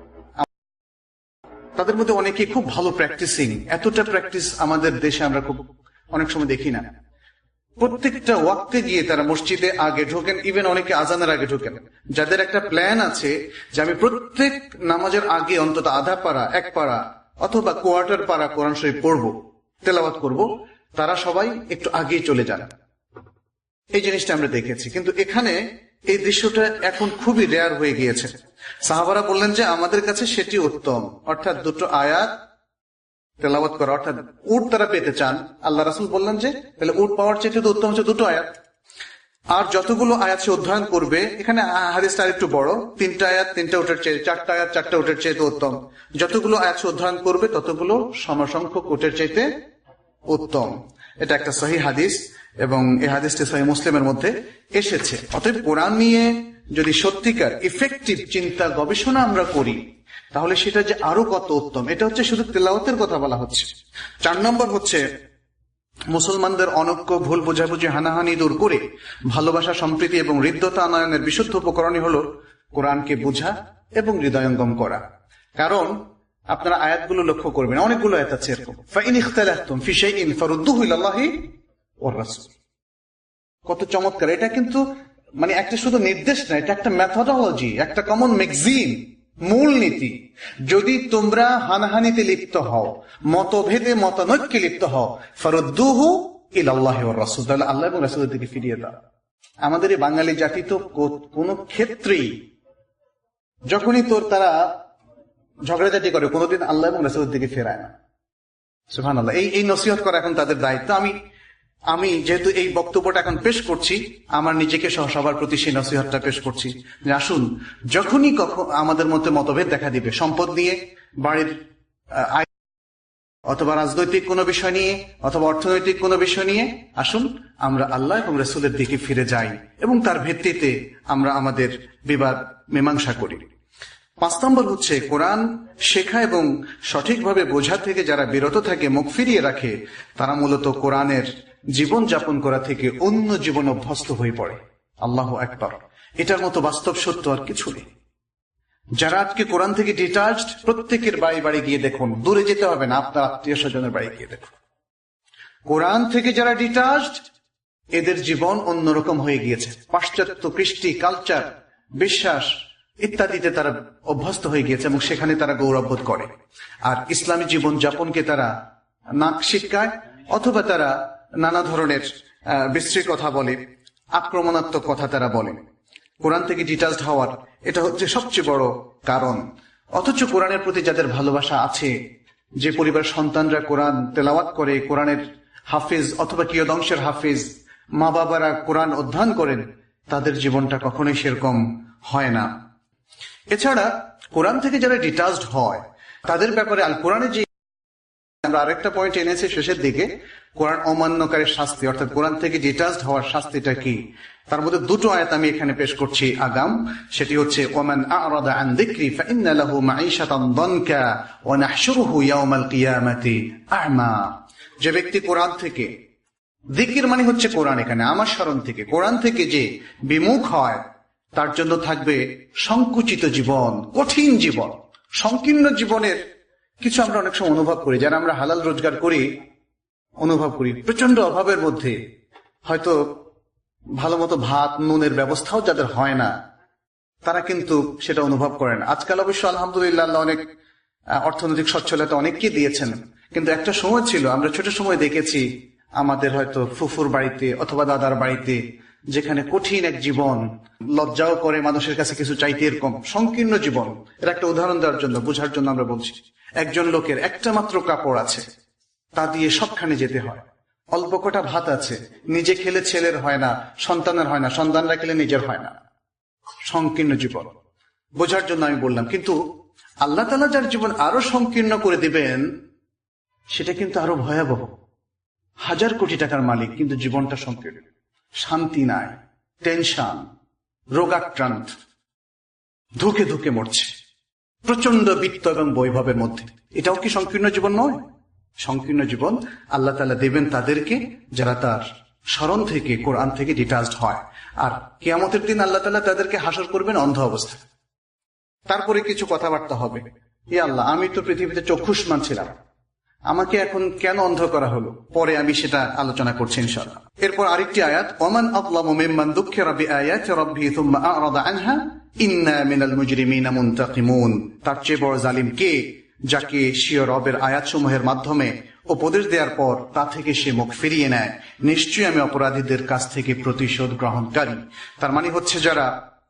[SPEAKER 1] তাদের মধ্যে অনেকে খুব ভালো প্র্যাকটিসিং, এতটা প্র্যাকটিস আমাদের দেশে আমরা খুব অনেক সময় দেখি না। প্রত্যেকটা ওয়াক্তে গিয়ে তারা মসজিদে আগে ঢোকেন, ইভেন অনেকে আজানের আগে ঢোকেন। যাদের একটা প্ল্যান আছে যে আমি প্রত্যেক নামাজের আগে অন্তত আধা পারা, এক পারা অথবা কোয়ার্টার পারা কোরআন শরীফ পড়বো, তেলাওয়াত করব, তারা সবাই একটু আগেই চলে যান। এই জিনিসটা আমরা দেখেছি, কিন্তু এখানে এই দৃশ্যটা এখন খুবই রেয়ার হয়ে গিয়েছে। সাহাবারা বললেন যে আমাদের কাছে সেটি উত্তম, অর্থাৎ দুটো আয়াত তেলাওয়াত করা, অর্থাৎ উট তারা পেতে চান। আল্লাহ রাসূল বললেন যে তাহলে উট পাওয়ার চেয়ে তো উত্তম হচ্ছে দুটো আয়াত। আর যতগুলো আয়াত সে অধ্যয়ন করবে, এখানে হাদিসটা আরেকটু বড়, তিনটা আয়াত তিনটা উটের চেয়ে, চারটা আয়াত চারটা উটের চেয়ে তো উত্তম। যতগুলো আয়াত সে অধ্যয়ন করবে ততগুলো সমসংখ্যক উটের চাইতে উত্তম। এটা একটা সহিহ হাদিস এবং এই হাদিসটি সহিহ মুসলিমের মধ্যে এসেছে। অতএব কোরআন নিয়ে যদি সত্যিকার ইফেক্টিভ চিন্তা গবেষণা আমরা করি, তাহলে সেটা যে আরো কত উত্তম। এটা হচ্ছে শুধু তেলাওয়াতের কথা বলা হচ্ছে। চার নম্বর হচ্ছে, মুসলমানদের অনৈক্য, ভুল বোঝাবুঝি, হানাহানি দূর করে ভালোবাসা, সম্প্রীতি এবং হৃদ্যতা আনয়নের বিশুদ্ধ উপকরণই হলো কোরআনকে বোঝা এবং হৃদয়ঙ্গম করা। কারণ আপনারা আয়াতগুলো লক্ষ্য করবেন, অনেকগুলো আয়াত আছে এরকম, ফাইন ইখতালাফতুম ফি শাইইন ফারুদ্দুহু ইলাল্লাহি ওয়ার রাসূল। কত চমৎকার! এটা কিন্তু মানে একটা শুধু নির্দেশ না, এটা একটা মেথোডোলজি, একটা কমন ম্যাগাজিন, মূল নীতি। যদি তোমরা হানাহানিতে লিপ্ত হও, মতভেদে মতানৈক্যে লিপ্ত হও, ফারুদ্দুহু ইলাল্লাহি ওয়ার রাসূল, তাহলে আল্লাহ এবং রাসূলের দিকে ফিরিয়ে দাও। আমাদের এই বাঙালি জাতি তো কোন ক্ষেত্রেই যখনই তোর তারা ঝগড়াঝাটি করে, কোনোদিন আল্লাহ এবং রাসূলের দিকে ফেরায় না। সুবহানাল্লাহ। এই এই নসিহত করা এখন তাদের দায়িত্ব। আমি আমি যেহেতু এই বক্তব্যটা এখন পেশ করছি, আমার নিজেকে সহ সবার প্রতি সেই নসিহতটা পেশ করছি যে আসুন, যখনই কখন আমাদের মধ্যে মতভেদ দেখা দিবে, সম্পদ নিয়ে, বাড়ির আয় অথবা রাজনৈতিক কোনো বিষয় নিয়ে অথবা অর্থনৈতিক কোনো বিষয় নিয়ে, আসুন আমরা আল্লাহ এবং রাসূলের দিকে ফিরে যাই এবং তার ভিত্তিতে আমরা আমাদের বিবাদ মীমাংসা করি। পাঁচ নম্বর হচ্ছে, কোরআন শেখা এবং সঠিকভাবে বোঝা থেকে যারা বিরত থাকে, মুখ ফিরিয়ে রাখে, তারা মূলত কোরআনের জীবন যাপন করা থেকে অন্য জীবন অভ্যস্ত হয়ে পড়ে। আল্লাহু আকবার! এটার মতো বাস্তব সত্য আর কিছু নেই। যারা আজকে কোরআন থেকে ডিটাচড, প্রত্যেকের বাড়ি বাড়ি গিয়ে দেখুন, দূরে যেতে হবে না, আপনার আত্মীয় স্বজনের বাড়ি গিয়ে দেখুন। কোরআন থেকে যারা ডিটাচড, এদের জীবন অন্যরকম হয়ে গিয়েছে। পাশ্চাত্য কৃষ্টি, কালচার, বিশ্বাস, ইত্যাদিতে তারা অভ্যস্ত হয়ে গিয়েছে এবং সেখানে তারা গৌরববোধ করে। আর ইসলামী জীবন যাপনকে তারা নাক শিক্ষায় অথবা তারা নানা ধরনের বিশ্রী কথা বলে, আক্রমণাত্মক কথা তারা বলে। কোরআন থেকে ডিটাচড হওয়ার এটা হচ্ছে সবচেয়ে বড় কারণ। অথচ কোরআনের প্রতি যাদের ভালোবাসা আছে, যে পরিবার সন্তানরা কোরআন তেলাওয়াত করে, কোরআনের হাফিজ অথবা কিয়দংশের হাফিজ, মা বাবারা কোরআন অধ্যয়ন করেন, তাদের জীবনটা কখনোই সেরকম হয় না। এছাড়া কোরআন থেকে যারা ডিটাচড হয় তাদের ব্যাপারে আল কোরআনে যে আমরা আরেকটা পয়েন্ট এনেছি শেষের দিকে, কোরআন অমান্যকারীর শাস্তি, অর্থাৎ কোরআন থেকে ডিটাচড হওয়ার শাস্তিটা কি, তার মধ্যে দুটো আয়াত আমি এখানে পেশ করছি আগাম। সেটি হচ্ছে ওমান আ'রাদা আন যিকরি ফাইন্না লাহু মাঈশাতান দানকা ওয়া নাহশুরুহু ইয়াওমাল কিয়ামাতি আ'মা। যে ব্যক্তি কোরআন থেকে, যিকির মানে হচ্ছে কোরআন, এখানে আমার স্মরণ থেকে, কোরআন থেকে যে বিমুখ হয় তার জন্য থাকবে সংকুচিত জীবন, কঠিন জীবন, সংকীর্ণ জীবনের কিছু আমরা অনেক সময় অনুভব করি। যারা আমরা হালাল রোজগার করি অনুভব করি প্রচন্ড অভাবের মধ্যে, হয়তো ভালো মতো ভাত নুনের ব্যবস্থাও যাদের হয় না, তারা কিন্তু সেটা অনুভব করেন। আজকাল অবশ্য আলহামদুলিল্লাহ আল্লাহ অনেক অর্থনৈতিক সচ্ছলতা অনেককে দিয়েছেন, কিন্তু একটা সময় ছিল, আমরা ছোট সময় দেখেছি আমাদের হয়তো ফুফুর বাড়িতে অথবা দাদার বাড়িতে, যেখানে কঠিন এক জীবন, লজ্জাও করে মানুষের কাছে কিছু চাইতে, এরকম সংকীর্ণ জীবন। এর একটা উদাহরণ দেওয়ার জন্য, বোঝার জন্য আমরা বলছি। একজন লোকের একটা মাত্র কাপড় আছে, তা দিয়ে সবখানে যেতে হয়। অল্প কটা ভাত আছে, নিজে খেলে ছেলের হয় না, সন্তানের হয় না, সন্তানরা খেলে নিজের হয় না। সংকীর্ণ জীবন, বোঝার জন্য আমি বললাম। কিন্তু আল্লাহ তাআলা যার জীবন আরো সংকীর্ণ করে দিবেন, সেটা কিন্তু আরো ভয়াবহ। হাজার কোটি টাকার মালিক, কিন্তু জীবনটা সংকীর্ণ, শান্তি নাই, টেনশন, রোগাক্রান্ত, ধুকে ধুকে মরছে প্রচন্ড বিত্ত এবং বৈভবের মধ্যে। এটাও কি সংকীর্ণ জীবন নয়? সংকীর্ণ জীবন আল্লাহ তাআলা দেবেন তাদেরকে যারা তার স্মরণ থেকে, কোরআন থেকে ডিটাচড হয়। আর কিয়ামতের দিন আল্লাহ তাআলা তাদেরকে হাসর করবেন অন্ধ অবস্থায়। তারপরে কিছু কথাবার্তা হবে, ই আল্লাহ, আমি তো পৃথিবীতে চক্ষুষ্মান ছিলাম, আমাকে এখন কেন অন্ধ করা হলো? পরে আমি সেটা আলোচনা করছি ইনশাআল্লাহ। এরপর আরেকটি আয়াত, ওমান আযলামু মিম্মান যুক্কিরা বিআয়াতি রাব্বিহি সুম্মা আ'রাদা আনহা ইন্না মিনাল মুজরিমিনা মুনতাকিমুন। তার চেয়ে বড় জালিম কে, যাকে স্বীয় রবের আয়াতসমূহের মাধ্যমে উপদেশ দেওয়ার পর তা থেকে সে মুখ ফিরিয়ে নেয়। নিশ্চয়ই আমি অপরাধীদের কাছ থেকে প্রতিশোধ গ্রহণকারী। তার মানে হচ্ছে যারা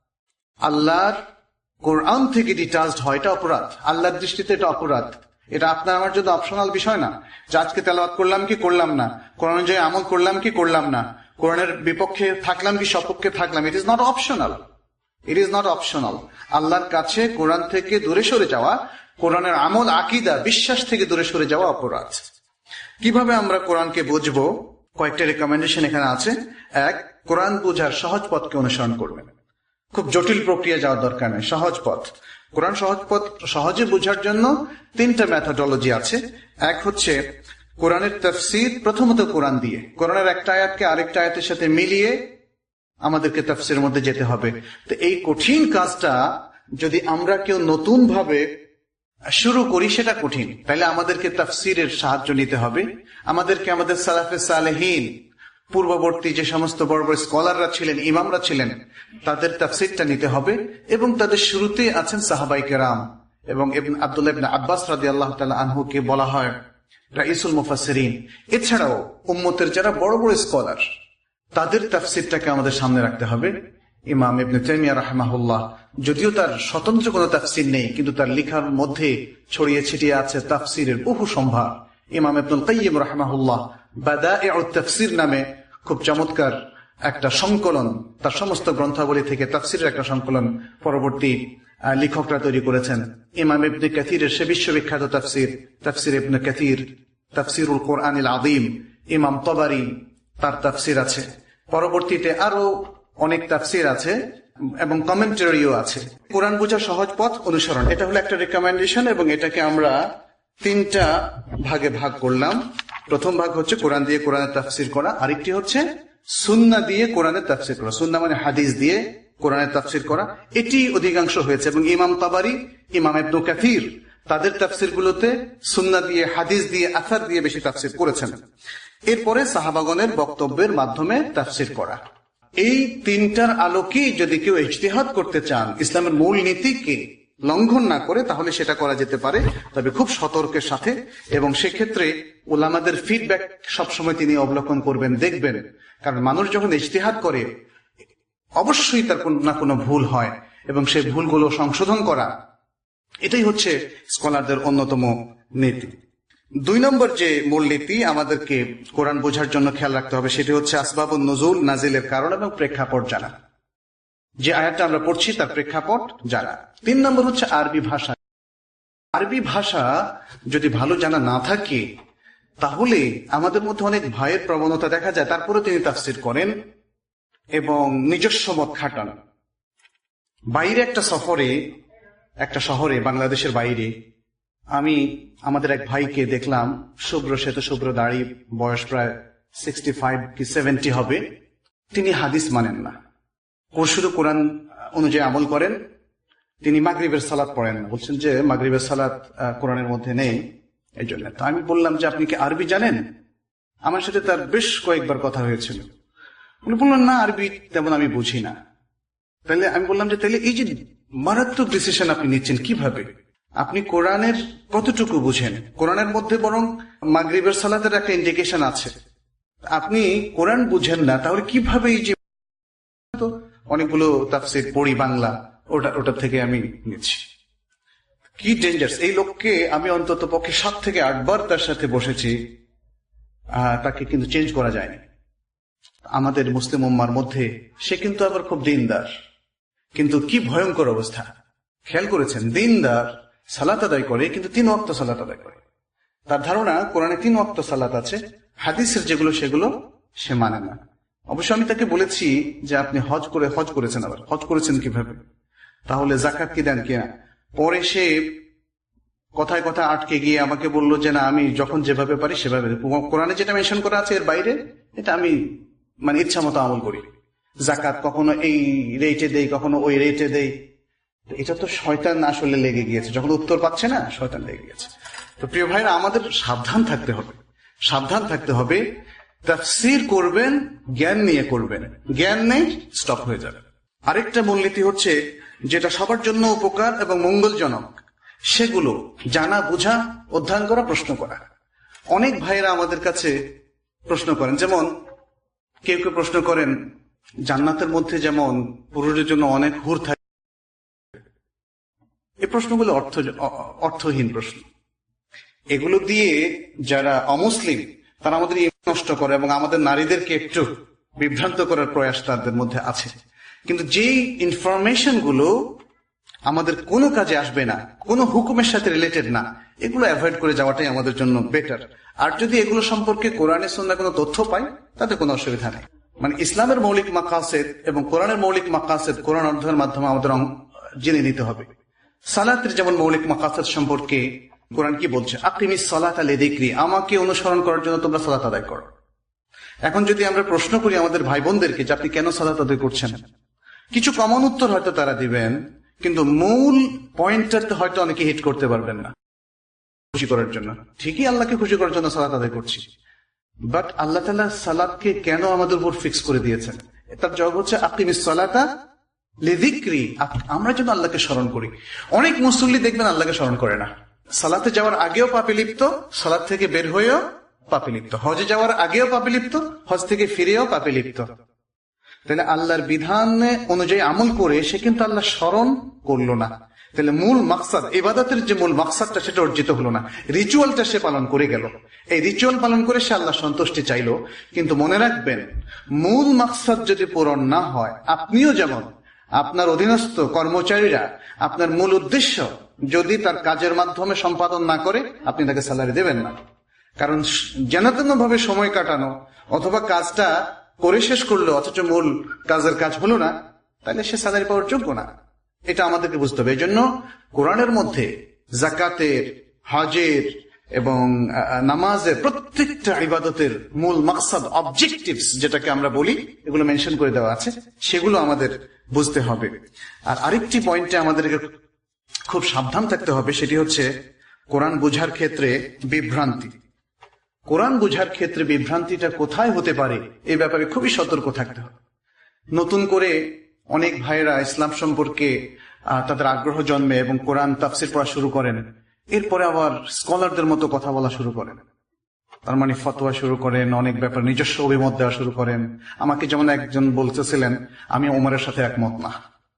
[SPEAKER 1] আল্লাহর কোরআন থেকে ডিটাচড হয়, এটা অপরাধ। আল্লাহর দৃষ্টিতে এটা অপরাধ। এটা আপনার আমার জন্য অপশনাল বিষয় না, যে আজকে তেলাওয়াত করলাম কি করলাম না, কোরআন অনুযায়ী আমল করলাম কি করলাম না, কোরআনের বিপক্ষে থাকলাম কি সপক্ষে থাকলাম। It is not optional, it is not optional. আল্লাহর কাছে কোরআন থেকে দূরে সরে যাওয়া, কোরআনের আমল, আকীদা, বিশ্বাস থেকে দূরে সরে যাওয়া অপরাধ। কিভাবে আমরা কোরআনকে বুঝবো? কয়েকটা রেকমেন্ডেশন এখানে আছে। এক, কোরআন বোঝার সহজ পথকে অনুসরণ করবেন। খুব জটিল প্রক্রিয়া যাওয়ার দরকার নেই, সহজ পথ। কোরআন সহজ পথ সহজে বোঝার জন্য তিনটা মেথোডোলজি আছে। এক হচ্ছে কোরআনের তাফসীর, প্রথমত কোরআন দিয়ে, কোরআনের একটা আয়াতকে আরেকটা আয়াতের সাথে মিলিয়ে আমাদেরকে তাফসীরের মধ্যে যেতে হবে। তো এই কঠিন কাজটা যদি আমরা কেউ নতুন ভাবে শুরু করি, সেটা কঠিন। তাইলে আমাদেরকে তাফসীরের সাহায্য নিতে হবে। আমাদেরকে আমাদের সালাফে সালেহীন, পূর্ববর্তী যে সমস্ত বড় বড় স্কলাররা ছিলেন, ইমামরা ছিলেন, তাদের তাফসীরটা নিতে হবে। এবং তাদের শুরুতে আছেন সাহাবায়ে কেরাম, এবং ইবনে আব্দুল্লাহ ইবনে আব্বাস রাদিয়াল্লাহু তাআলা আনহুকে বলা হয় রাইসুল মুফাসসিরিন। এছাড়াও উম্মতের যারা বড় বড় স্কলার, তাদের তাফসীরটাকে আমাদের সামনে রাখতে হবে। ইমাম ইবনে তাইমিয়া রাহিমাহুল্লাহ, যদিও তার স্বতন্ত্র কোনো তাফসীর নেই, কিন্তু তার লেখার মধ্যে ছড়িয়ে ছিটিয়ে আছে তাফসীরের বহু সম্ভার। ইমাম ইবনুল কাইয়্যিম রাহিমাহুল্লাহ বাদাইউত তাফসীর নামে খুব চমৎকার একটা সংকলন, তার সমস্ত গ্রন্থাবলী থেকে তাফসীরের একটা সংকলন পরবর্তী লেখকরা তৈরি করেছেন। ইমাম ইবনে কাসিরের সে বিশ্ববিখ্যাত তাফসীর, তাফসীর ইবনে কাসির, তাফসীরুল কোরআনিল আযীম। ইমাম তাবারি, তার তাফসীর আছে। পরবর্তীতে আরো অনেক তাফসীর আছে এবং কমেন্টারিও আছে। কোরআন বোঝার সহজ পথ অনুসরণ, এটা হলো একটা রিকমেন্ডেশন, এবং এটাকে আমরা তিনটা ভাগে ভাগ করলাম। প্রথম ভাগ হচ্ছে কোরআন দিয়ে কোরআনের তাফসীর করা, আরেকটি হচ্ছে সুন্নাহ দিয়ে কোরআনের তাফসীর করা। সুন্নাহ মানে হাদিস দিয়ে কোরআনের তাফসীর করা, এটি অধিকাংশ হয়েছে। এবং ইমাম তাবারি, ইমাম ইবনে কাসির, তাদের তাফসীরগুলোতে সুন্নাহ দিয়ে, হাদিস দিয়ে, আসার দিয়ে বেশি তাফসীর করেছেন। এরপরে সাহাবাগণের বক্তব্যের মাধ্যমে তাফসীর করা। এই তিনটার আলোকেই যদি কেউ ইজতিহাদ করতে চান, ইসলামের মূল নীতিকে লঙ্ঘন না করে, তাহলে সেটা করা যেতে পারে, তবে খুব সতর্কের সাথে। এবং সেক্ষেত্রে উলামাদের ফিডব্যাক সবসময় তিনি অবলোকন করবেন, দেখবেন। কারণ মানুষ যখন ইজতিহাদ করে অবশ্যই তার কোনো না কোনো ভুল হয়, এবং সেই ভুলগুলো সংশোধন করা, এটাই হচ্ছে স্কলারদের অন্যতম নীতি। দুই নম্বর যে মূলনীতি আমাদেরকে কোরআন বোঝার জন্য খেয়াল রাখতে হবে, সেটি হচ্ছে আসবাবুন নুজুল, নাজিলের কারণ এবং প্রেক্ষাপট জানা। যে আয়াতটা আমরা পড়ছি তার প্রেক্ষাপট জানা। তিন নম্বর হচ্ছে আরবি ভাষা। আরবি ভাষা যদি ভালো জানা না থাকে, তাহলে আমাদের মধ্যে অনেক ভয়ের প্রবণতা দেখা যায়, তারপরে তিনি তাফসির করেন এবং নিজস্ব মত খাটান। বাইরে একটা সফরে, একটা শহরে, বাংলাদেশের বাইরে, আমি আমাদের এক ভাইকে দেখলাম, শুভ্র শ্বেত শুভ্র দাড়ি, বয়স প্রায় সিক্সটি ফাইভ কি সেভেন্টি হবে। তিনি হাদিস মানেন না, ও শুধু কোরআন অনুযায়ী আমল করেন। তিনি মাগরিবের সালাত পড়েন না, বলছেন যে মাগরিবের সালাত কোরআনের মধ্যে নেই, এই জন্য। তো আমি বললাম যে আপনি কি আরবি জানেন? আমার সাথে তার বেশ কয়েকবার কথা হয়েছিল। উনি বললেন না, আরবি তেমন আমি বুঝি না। তাহলে আমি বললাম যে তাহলে এই যে মারাত্মক ডিসিশন আপনি নিচ্ছেন কিভাবে? আপনি কোরআনের কতটুকু বুঝেন? কোরআনের মধ্যে বরং মাগরিবের সালাতের একটা ইন্ডিকেশন আছে, আপনি কোরআন বুঝেন না, তাহলে কিভাবে এই যে অনেকগুলো তাফসীর পড়ি বাংলা, ওটা ওটা থেকে আমি নিচ্ছি। কি ডেঞ্জার্স! এই লোককে আমি অন্তত পক্ষে সাত থেকে আটবার তার সাথে বসেছি, তাকে কিন্তু চেঞ্জ করা যায়নি। আমাদের মুসলিম উম্মার মধ্যে সে কিন্তু আবার খুব দিনদার, কিন্তু কি ভয়ঙ্কর অবস্থা! খেয়াল করেছেন, দিনদার, সালাত আদায় করে, কিন্তু তিন ওয়াক্ত সালাত আদায় করে। তার ধারণা কোরআনে তিন ওয়াক্ত সালাত আছে, হাদিসের যেগুলো সেগুলো সে মানে না। অবশ্য আমি তাকে বলেছি যে আপনি হজ করে হজ করেছেন, আবার হজ করেছেন কিভাবে, তাহলে জাকাত কি দেন কিনা? পরে সে কথায় কথা আটকে গিয়ে আমাকে বলল যে না, আমি যখন যেভাবে পারি সেভাবে, কোরআনে যেটা মেনশন করা আছে এর বাইরে এটা আমি মানে ইচ্ছা মতো আমল করি। জাকাত কখনো এই রেটে দেই, কখনো ওই রেটে দেই। এটা তো শয়তান আসলে লেগে গিয়েছে, যখন উত্তর পাচ্ছে না শয়তান লেগে গেছে। তো প্রিয় ভাইরা, আমাদের সাবধান থাকতে হবে, সাবধান থাকতে হবে। তাফসীর করবেন, জ্ঞান নিয়ে করবেন, জ্ঞান নেই স্টপ হয়ে যাবে। আরেকটা মূলনীতি হচ্ছে যেটা সবার জন্য উপকার এবং মঙ্গলজনক, সেগুলো জানা, বোঝা, অধ্যয়ন করা, প্রশ্ন করা। অনেক ভাইরা আমাদের কাছে প্রশ্ন করেন, যেমন কেউ কেউ প্রশ্ন করেন জান্নাতের মধ্যে যেমন পুরুষের জন্য অনেক হুর থাকে। এই প্রশ্নগুলো অর্থ অর্থহীন প্রশ্ন। এগুলো দিয়ে যারা অমুসলিম তারা আমাদের ইমান নষ্ট করে এবং আমাদের নারীদেরকে একটু বিভ্রান্ত করার প্রয়াস তাদের মধ্যে আছে। কিন্তু যেই ইনফরমেশন গুলো আমাদের কোনো কাজে আসবে না, কোনো হুকুমের সাথে রিলেটেড না, এগুলো অ্যাভয়েড করে যাওয়াটাই আমাদের জন্য বেটার। আর যদি এগুলো সম্পর্কে কোরআনে সুন্নাহ কোনো তথ্য পাই, তাতে কোনো অসুবিধা নেই। মানে ইসলামের মৌলিক মাকাসেদ এবং কোরআনের মৌলিক মাকাসেদ কোরআন অধ্যয়নের মাধ্যমে আমাদের জেনে নিতে হবে। সালাতের যেমন মৌলিক মাকাসেদ সম্পর্কে কোরআন কি বলছে, আকিমিস সালাতা লিযিকরি, আমাকে অনুসরণ করার জন্য তোমরা সালাত আদায় করো। এখন যদি আমরা প্রশ্ন করি আমাদের ভাই বোনদেরকে যে আপনি কেন সালাত আদায় করছেন, কিছু কমন উত্তর হয়তো তারা দিবেন, কিন্তু মূল পয়েন্টটাতে হয়তো অনেকে হিট করতে পারবেন না। খুশি করার জন্য, ঠিকই আল্লাহকে খুশি করার জন্য সালাত আদায় করছি, বাট আল্লাহ তাআলা সালাতকে কেন আমাদের উপর ফিক্স করে দিয়েছেন? তার জবাব হচ্ছে আকিমিস সালাতা লিযিকরি, আমরা যেন আল্লাহকে স্মরণ করি। অনেক মুসল্লি দেখবেন আল্লাহকে স্মরণ করে না, সালাতে যাওয়ার আগেও পাপে লিপ্ত, সালাত থেকে বের হয়েও পাপে লিপ্ত, হজে যাওয়ার আগেও পাপে লিপ্ত, হজ থেকে ফিরেও পাপে লিপ্ত। তাহলে আল্লাহর বিধান অনুযায়ী আমল করে সে কিন্তু আল্লাহ স্মরণ করলো না। তাহলে মূল মাকসাদ, ইবাদতের যে মূল মাকসাদটা সেটা অর্জিত হলো না। রিচুয়ালটা সে পালন করে গেল, এই রিচুয়াল পালন করে সে আল্লাহ সন্তুষ্টি চাইলো, কিন্তু মনে রাখবেন মূল মাকসাদ যদি পূরণ না হয়, আপনিও যেমন আপনার অধীনস্থ কর্মচারীরা আপনার মূল উদ্দেশ্য যদি তার কাজের মাধ্যমে সম্পাদন না করে, আপনি তাকে স্যালারি দেবেন না। কারণ যেন তেন ভাবে সময় কাটানো অথবা কাজটা করে শেষ করলো অথচ মূল কাজের কাজ হলো না, তাহলে সে স্যালারি পাওয়ার যোগ্য না। এটা আমাদেরকে বুঝতে হবে। এই জন্য কোরআনের মধ্যে জাকাতের, হজের এবং নামাজের প্রত্যেকটা ইবাদতের মূল মাকসাদ, অবজেক্টিভস যেটাকে আমরা বলি, এগুলো মেনশন করে দেওয়া আছে, সেগুলো আমাদের বুঝতে হবে। আর আরেকটি পয়েন্টে আমাদেরকে খুব সাবধান থাকতে হবে, সেটি হচ্ছে কোরআন বোঝার ক্ষেত্রে বিভ্রান্তি। কোরআন বোঝার ক্ষেত্রে বিভ্রান্তিটা কোথায় হতে পারে এই ব্যাপারে খুবই সতর্ক থাকতে হবে। নতুন করে অনেক ভাইয়েরা ইসলাম সম্পর্কে তাদের আগ্রহ জন্মে এবং কোরআন তাফসির পড়া শুরু করেন, এরপরে আবার স্কলারদের মতো কথা বলা শুরু করেন, তার মানে ফতোয়া শুরু করেন, অনেক ব্যাপার নিজস্ব অভিমত দেওয়া শুরু করেন। আমাকে যেমন একজন বলতেছিলেন, আমি ওমরের সাথে একমত না,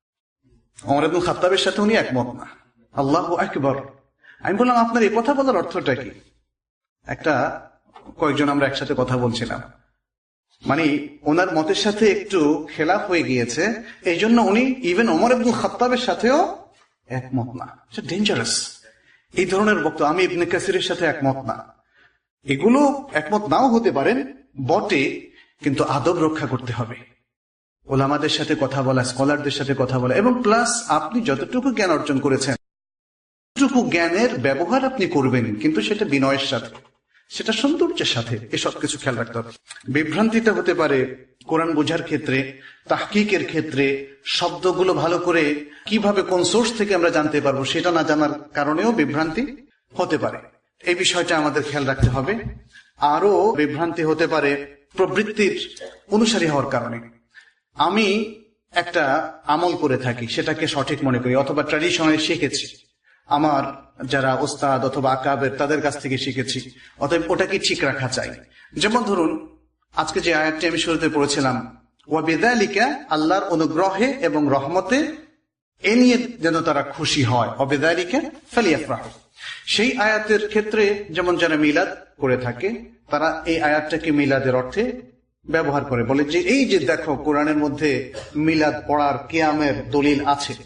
[SPEAKER 1] ওমর ইবনুল খাত্তাবের সাথে উনি একমত না। আল্লাহু আকবার। আমি বললাম, আপনার এই কথা বলার অর্থটা কি? একটা কয়েকজন আমরা একসাথে কথা বলছিলাম, মানে ওনার মতের সাথে একটু খেলাফ হয়ে গিয়েছে, এই জন্য উনি ইভেন ওমর ইবনুল খাত্তাবের সাথেও একমত না। এটা ডেঞ্জারাস, এই ধরনের বক্তব্য। আমি ইবনে কাসিরের সাথে একমত না, এগুলো একমত নাও হতে পারেন বটে, কিন্তু আদব রক্ষা করতে হবে। ওলামাদের সাথে কথা বলা, স্কলারদের সাথে কথা বলা, এবং প্লাস আপনি যতটুকু জ্ঞান অর্জন করেছেন ততটুকু জ্ঞানের ব্যবহার আপনি করবেন, কিন্তু সেটা বিনয়ের সাথে, সেটা সৌন্দর্যের সাথে। এসব কিছু খেয়াল রাখতে হবে। বিভ্রান্তিটা হতে পারে কোরআন বোঝার ক্ষেত্রে, তাহকিকের ক্ষেত্রে, শব্দগুলো ভালো করে কিভাবে কোন সোর্স থেকে আমরা জানতে পারবো সেটা না জানার কারণেও বিভ্রান্তি হতে পারে। এই বিষয়টা আমাদের খেয়াল রাখতে হবে। আরো বিভ্রান্তি হতে পারে প্রবৃত্তির অনুসারী হওয়ার কারণে। আমি একটা আমল করে থাকি, সেটাকে সঠিক মনে করি, অথবা ট্র্যাডিশনে শিখেছি, আমার যারা ওস্তাদ অথবা আকাবের তাদের কাছ থেকে শিখেছি, অতএব ওটাকে ঠিক রাখা চাই। যেমন ধরুন, আজকে যে আয়াতটি আমি শুরুতে পড়েছিলাম, ওয়া বিযালিকা, আল্লাহর অনুগ্রহে এবং রহমতে এ নিয়ে যেন তারা খুশি হয়, ওয়া বিযালিকা ফালিয়াফরাহু। সেই আয়াতের ক্ষেত্রে যেমন যারা মিলাদ করে থাকে, তারা এই আয়াতটাকে মিলাদের অর্থে ব্যবহার করে, বলে যে এই যে দেখো কোরআনের মধ্যে মিলাদ পড়ার কিয়ামের দলিল আছে।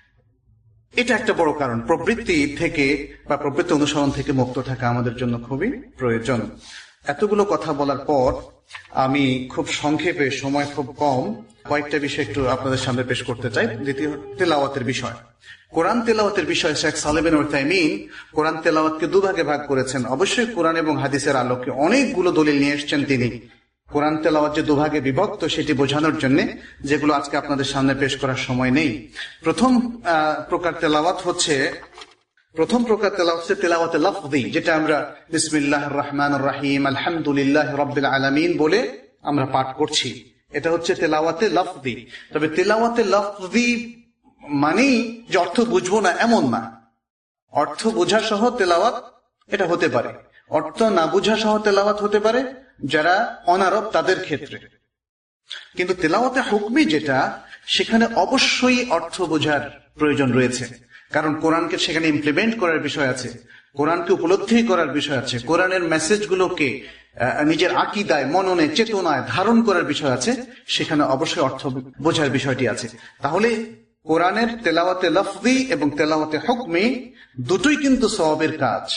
[SPEAKER 1] এটা একটা বড় কারণ। প্রবৃত্তি থেকে বা প্রবৃত্তি অনুসরণ থেকে মুক্ত থাকা আমাদের জন্য খুবই প্রয়োজন। এতগুলো কথা বলার পর আমি খুব সংক্ষেপে, সময় খুব কম, কয়েকটা বিষয় একটু আপনাদের সামনে পেশ করতে চাই। দ্বিতীয়, তেলাওয়াতের বিষয়। কোরআন তেলাওয়াতের বিষয়ে শেখ সালেহ বিন উসাইমিন কোরআন তেলাওয়াতকে দুভাগে ভাগ করেছেন। অবশ্যই কোরআন এবং হাদিসের আলোকে অনেকগুলো দলিল নিয়ে এসেছেন তিনি। কোরআন তেলাওয়াত যে দুভাগে বিভক্ত সেটি বোঝানোর জন্য, যেগুলো আজকে আপনাদের সামনে পেশ করার সময় নেই। প্রথম প্রকার তেলাওয়াত হচ্ছে প্রথম প্রকার তেলাওয়াত হচ্ছে তেলাওয়াতে লফজি, যেটা আমরা বিসমিল্লাহির রহমানির রহিম আলহামদুলিল্লাহি রাব্বিল আলামিন বলে আমরা পাঠ করছি। এটা হচ্ছে তেলাওয়াতে লফজি। তবে তেলাওয়াতে লফজি মানে যে অর্থ বুঝবো না এমন না, অর্থ বোঝা সহ তেলাওয়াত এটা হতে পারে, অর্থ না বুঝা সহ তেলাওয়াত হতে পারে যারা অনারব তাদের ক্ষেত্রে। কিন্তু তেলাওয়াতে হুকমি যেটা, সেখানে অবশ্যই অর্থ বোঝার প্রয়োজন রয়েছে, কারণ কোরআনকে সেখানে ইমপ্লিমেন্ট করার বিষয় আছে, কোরআনকে উপলব্ধি করার বিষয় আছে, কোরআনের মেসেজগুলোকে নিজের আকীদায়, মননে, চেতনায় ধারণ করার বিষয় আছে, সেখানে অবশ্যই অর্থ বোঝার বিষয়টি আছে। তাহলে কোরআনের তেলাওয়াতে লফজি এবং তেলাওয়াতে হুকমি দুটোই কিন্তু সওয়াবের কাজ।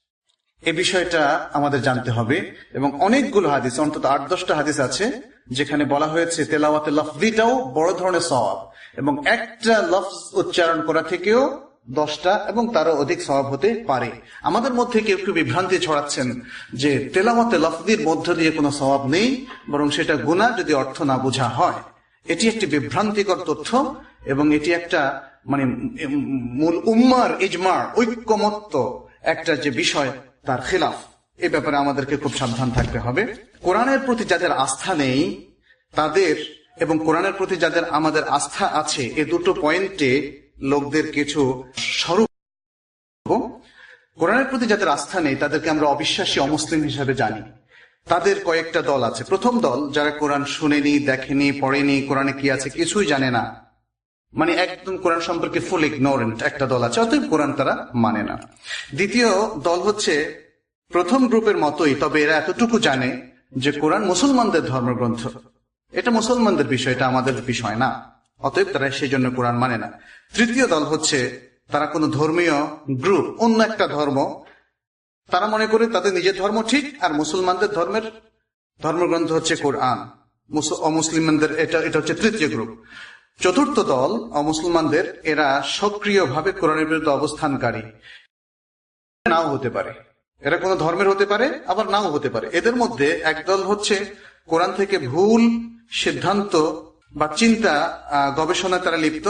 [SPEAKER 1] এ বিষয়টা আমাদের জানতে হবে। এবং অনেকগুলো হাদিস, অন্তত আট দশটা হাদিস আছে যেখানে বলা হয়েছে তেলাওয়াতে লফজিটাও বড় ধরনের সওয়াব, এবং একটা লফজ উচ্চারণ করা থেকেও দশটা এবং তারও অধিক সওয়াব হতে পারে। আমাদের মধ্যে কেউ কেউ বিভ্রান্তি ছড়াচ্ছেন যে তেলাওয়াতে লফজির মধ্য দিয়ে কোনো সওয়াব নেই, বরং সেটা গুনাহ যদি অর্থ না বোঝা হয়। এটি একটি বিভ্রান্তিকর তথ্য, এবং এটি একটা মানে মূল উম্মার ইজমা, ঐক্যমত্য একটা যে বিষয়, তার খিলাফ। এ ব্যাপারে আমাদেরকে খুব সাবধান থাকতে হবে। কোরআনের প্রতি যাদের আস্থা নেই তাদের, এবং কোরআনের প্রতি যাদের আমাদের আস্থা আছে, এ দুটো পয়েন্টে লোকদের কিছু স্বরূপ। কোরআনের প্রতি যাদের আস্থা নেই তাদেরকে আমরা অবিশ্বাসী, অমুসলিম হিসাবে জানি। তাদের কয়েকটা দল আছে। প্রথম দল, যারা কোরআন শুনেনি, দেখেনি, পড়েনি, কোরআনে কি আছে কিছুই জানে না, মানে একদম কোরআন সম্পর্কে ফুল ইগনোরেন্ট একটা দল আছে, অতএব কোরআন তারা মানে না। দ্বিতীয় দল হচ্ছে প্রথম গ্রুপের মতোই, তবে এরা এতটুকু জানে যে কোরআন মুসলমানদের ধর্মগ্রন্থ, এটা মুসলমানদের বিষয়, এটা আমাদের বিষয় না, অতএব তারা সেই জন্য কোরআন মানে না। তৃতীয় দল হচ্ছে তারা কোনো ধর্মীয় গ্রুপ, অন্য একটা ধর্ম, তারা মনে করে তাদের নিজের ধর্ম ঠিক, আর মুসলমানদের ধর্মের ধর্মগ্রন্থ হচ্ছে কোরআন, অমুসলিমদের এটা এটা হচ্ছে তৃতীয় গ্রুপ। চতুর্থ দল অমুসলমানদের, এরা সক্রিয়ভাবে কোরআনের বিরুদ্ধে অবস্থানকারী, নাও হতে পারে, এরা কোনো ধর্মের হতে পারে, আবার নাও হতে পারে। এদের মধ্যে একদল হচ্ছে কোরআন থেকে ভুল সিদ্ধান্ত বা চিন্তা গবেষণায় তারা লিপ্ত।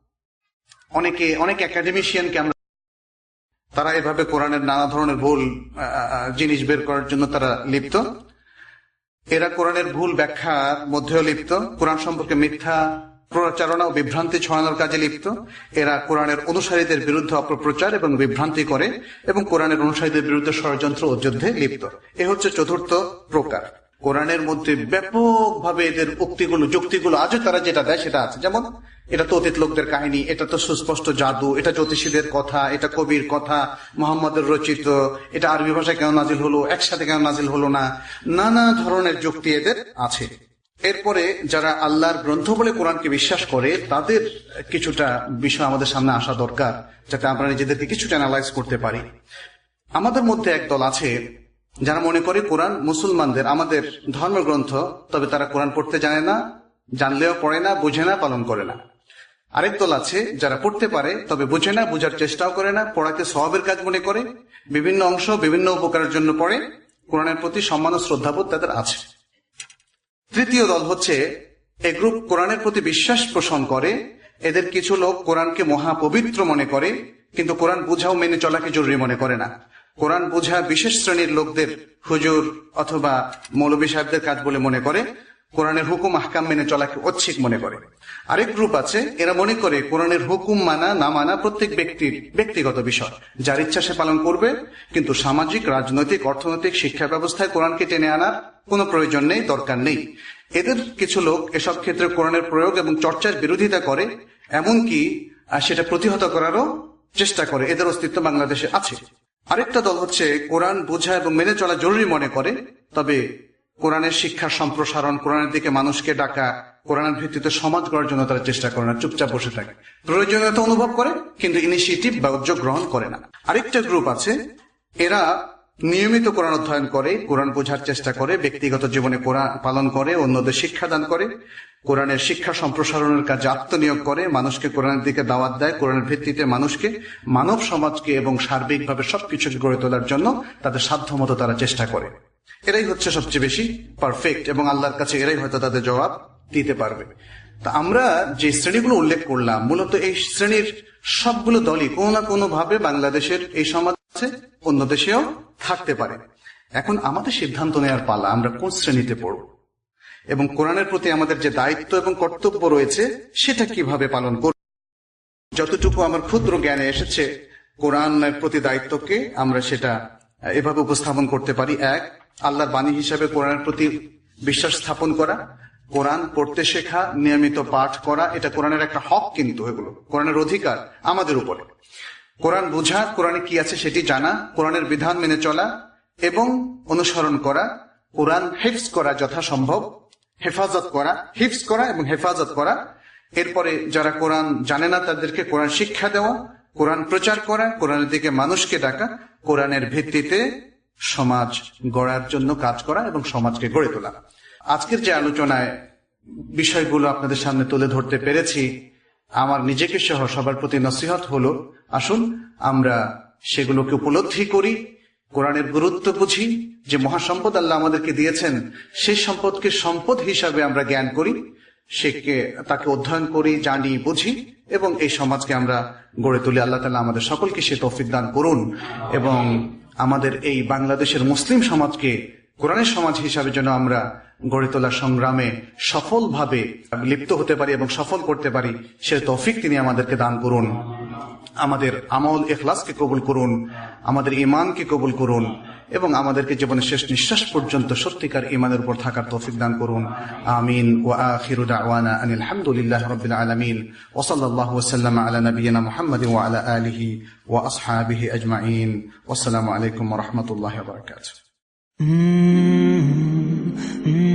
[SPEAKER 1] অনেকে অনেক একাডেমিশিয়ানকে আমরা, তারা এভাবে কোরআনের নানা ধরনের ভুল জিনিস বের করার জন্য তারা লিপ্ত। এরা কোরআনের ভুল ব্যাখ্যার মধ্যেও লিপ্ত, কোরআন সম্পর্কে মিথ্যা প্রচারণা ও বিভ্রান্তি ছড়ানোর কাজে লিপ্ত। এরা কোরআনের অনুসারীদের বিরুদ্ধে অপপ্রচার এবং বিভ্রান্তি করে এবং কোরআনের অনুসারীদের বিরুদ্ধে ষড়যন্ত্র ও যুদ্ধে লিপ্ত। এ হচ্ছে চতুর্থ প্রকার। কোরআনের মধ্যে ব্যাপকভাবে এদের উক্তিগুলো যুক্তিগুলো আজও তারা যেটা দেয় সেটা আছে, যেমন এটা তো অতীত লোকদের কাহিনী, এটা তো সুস্পষ্ট জাদু, এটা জ্যোতিষীদের কথা, এটা কবির কথা, মোহাম্মদের রচিত, এটা আরবি ভাষায় কেন নাজিল হলো, একসাথে কেন নাজিল হলো না, নানা ধরনের যুক্তি এদের আছে। এরপরে যারা আল্লাহর গ্রন্থ বলে কোরআনকে বিশ্বাস করে তাদের কিছুটা বিষয় আমাদের সামনে আসা দরকার, যাতে আমরা নিজেদেরকে কিছুটা অ্যানালাইজ করতে পারি। আমাদের মধ্যে একদল আছে যারা মনে করে কোরআন মুসলমানদের, আমাদের ধর্মগ্রন্থ, তবে তারা কোরআন পড়তে জানে না, জানলেও পড়ে না, বুঝে না, পালন করে না। আরেক দল আছে যারা পড়তে পারে তবে বুঝে না, বোঝার চেষ্টাও করে না, পড়াকে সওয়াবের কাজ মনে করে, বিভিন্ন অংশ বিভিন্ন উপকারের জন্য পড়ে, কোরআনের প্রতি সম্মান ও শ্রদ্ধাবোধ তাদের আছে। তৃতীয় দল হচ্ছে এ গ্রুপ কোরআনের প্রতি বিশ্বাস পোষণ করে। এদের কিছু লোক কোরআনকে মহাপবিত্র মনে করে, কিন্তু কোরআন বুঝাও মেনে চলাকে জরুরি মনে করে না। কোরআন বোঝা বিশেষ শ্রেণীর লোকদের, হুজুর অথবা মৌলবী সাহেবদের কাজ বলে মনে করে, কোরআনের হুকুম আহকাম মেনে চলাকে ঐচ্ছিক মনে করে। আরেক গ্রুপ আছে এরা মনে করে কোরআনের হুকুম মানা না মানা প্রত্যেক ব্যক্তির ব্যক্তিগত বিষয়, যার ইচ্ছা সে পালন করবে, কিন্তু সামাজিক, রাজনৈতিক, অর্থনৈতিক, শিক্ষা ব্যবস্থায় কোরআনকে টেনে আনার কোনো প্রয়োজন নেই, দরকার নেই। এদের কিছু লোক এসব ক্ষেত্রে কোরআনের প্রয়োগ এবং চর্চার বিরোধিতা করে, এমনকি সেটা প্রতিহত করারও চেষ্টা করে। এদের অস্তিত্ব বাংলাদেশে আছে। আরেকটা দল হচ্ছে কোরআন বোঝা এবং মেনে চলা জরুরি মনে করে, তবে কোরআনের শিক্ষার সম্প্রসারণ, কোরআনের দিকে মানুষকে ডাকা, কোরআনের ভিত্তিতে সমাজ গড়ার জন্য তারা চেষ্টা করে না, চুপচাপ বসে থাকে। প্রয়োজনীয়তা অনুভব করে কিন্তু ইনিশিয়েটিভ বা উদ্যোগ গ্রহণ করে না। আরেকটা গ্রুপ আছে এরা নিয়মিত কোরআন অধ্যয়ন করে, কোরআন বোঝার চেষ্টা করে, ব্যক্তিগত জীবনে কোরআন পালন করে, অন্যদের শিক্ষাদান করে, কোরআনের শিক্ষা সম্প্রসারণের কাজে আত্মনিয়োগ করে, মানুষকে কোরআনের দিকে দাওয়াত দেয়, কোরআনের ভিত্তিতে মানুষকে, মানব সমাজকে এবং সার্বিকভাবে সবকিছুকে গড়ে তোলার জন্য তাদের সাধ্যমতো তারা চেষ্টা করে। এরাই হচ্ছে সবচেয়ে বেশি পারফেক্ট এবং আল্লাহর কাছে এরাই হয়তো তাদের জবাব দিতে পারবে। তা আমরা যে শ্রেণীগুলো উল্লেখ করলাম, মূলত এই শ্রেণীর সবগুলো দলই কোনো না কোনো ভাবে বাংলাদেশের এই সমাজে, অন্য দেশেও থাকতে পারে। এখন আমাদের সিদ্ধান্ত নেওয়ার পালা আমরা কোন শ্রেণীতে পড়ব এবং কোরআনের প্রতি আমাদের যে দায়িত্ব এবং কর্তব্য রয়েছে সেটা কিভাবে পালন করব। যতটুকু আমার ক্ষুদ্র জ্ঞানে এসেছে কোরআনের প্রতি দায়িত্বকে আমরা সেটা এভাবে উপস্থাপন করতে পারি। এক, আল্লাহর বাণী হিসাবে কোরআনের প্রতি বিশ্বাস স্থাপন করা, কোরআন পড়তে শেখা, নিয়মিত পাঠ করা, এটা কোরআনের একটা হক, কিন্তু এগুলো কোরআনের অধিকার আমাদের উপরে। কোরআন বোঝা, কোরআনে কি আছে সেটি জানা, কোরআনের বিধান মেনে চলা এবং অনুসরণ করা, কোরআন হিফজ করা, যথাসম্ভব হেফাজত করা, হিফজ করা এবং হেফাজত করা। এরপরে যারা কোরআন জানে না তাদেরকে কোরআন শিক্ষা দেওয়া, কোরআন প্রচার করা, কোরআনের দিকে মানুষকে ডাকা, কোরআনের ভিত্তিতে সমাজ গড়ার জন্য কাজ করা এবং সমাজকে গড়ে তোলা। আজকের যে আলোচনায় বিষয়গুলো আপনাদের সামনে তুলে ধরতে পেরেছি, আমার নিজেকে সহ সবার প্রতি নসিহত হলো, আসুন আমরা সেগুলোকে উপলব্ধি করি, কোরআনের গুরুত্ব বুঝি, যে মহাসম্পদ আল্লাহ আমাদেরকে দিয়েছেন সেই সম্পদকে সম্পদ হিসাবে আমরা জ্ঞান করি, সেকে তাকে অধ্যয়ন করি, জানি, বুঝি এবং এই সমাজকে আমরা গড়ে তুলি। আল্লাহ তাআলা আমাদের সকলকে সে তৌফিক দান করুন এবং আমাদের এই বাংলাদেশের মুসলিম সমাজকে কোরআনের সমাজ হিসাবে যেন আমরা গড়ে তোলার সংগ্রামে সফলভাবে লিপ্ত হতে পারি এবং সফল করতে পারি, সে তৌফিক তিনি আমাদেরকে দান করুন। আমাদের আমল ইখলাসকে কবুল করুন, আমাদের ঈমানকে কবুল করুন এবং আমাদেরকে জীবনের শেষ নিঃশ্বাস পর্যন্ত সত্যিকার ঈমানের উপর থাকার তৌফিক দান করুন। আমিন। ওয়া আখিরু দাওয়ানা আনিল হামদুলিল্লাহি রাব্বিল আলামিন ওয়া সাল্লাল্লাহু ওয়া সাল্লামা আলা নাবিয়িনা মুহাম্মাদিন ওয়া আলা আলিহি ওয়া আসহাবিহি আজমাইন। ওয়াসসালামু আলাইকুম ওয়া রাহমাতুল্লাহি ওয়া বারাকাতুহু।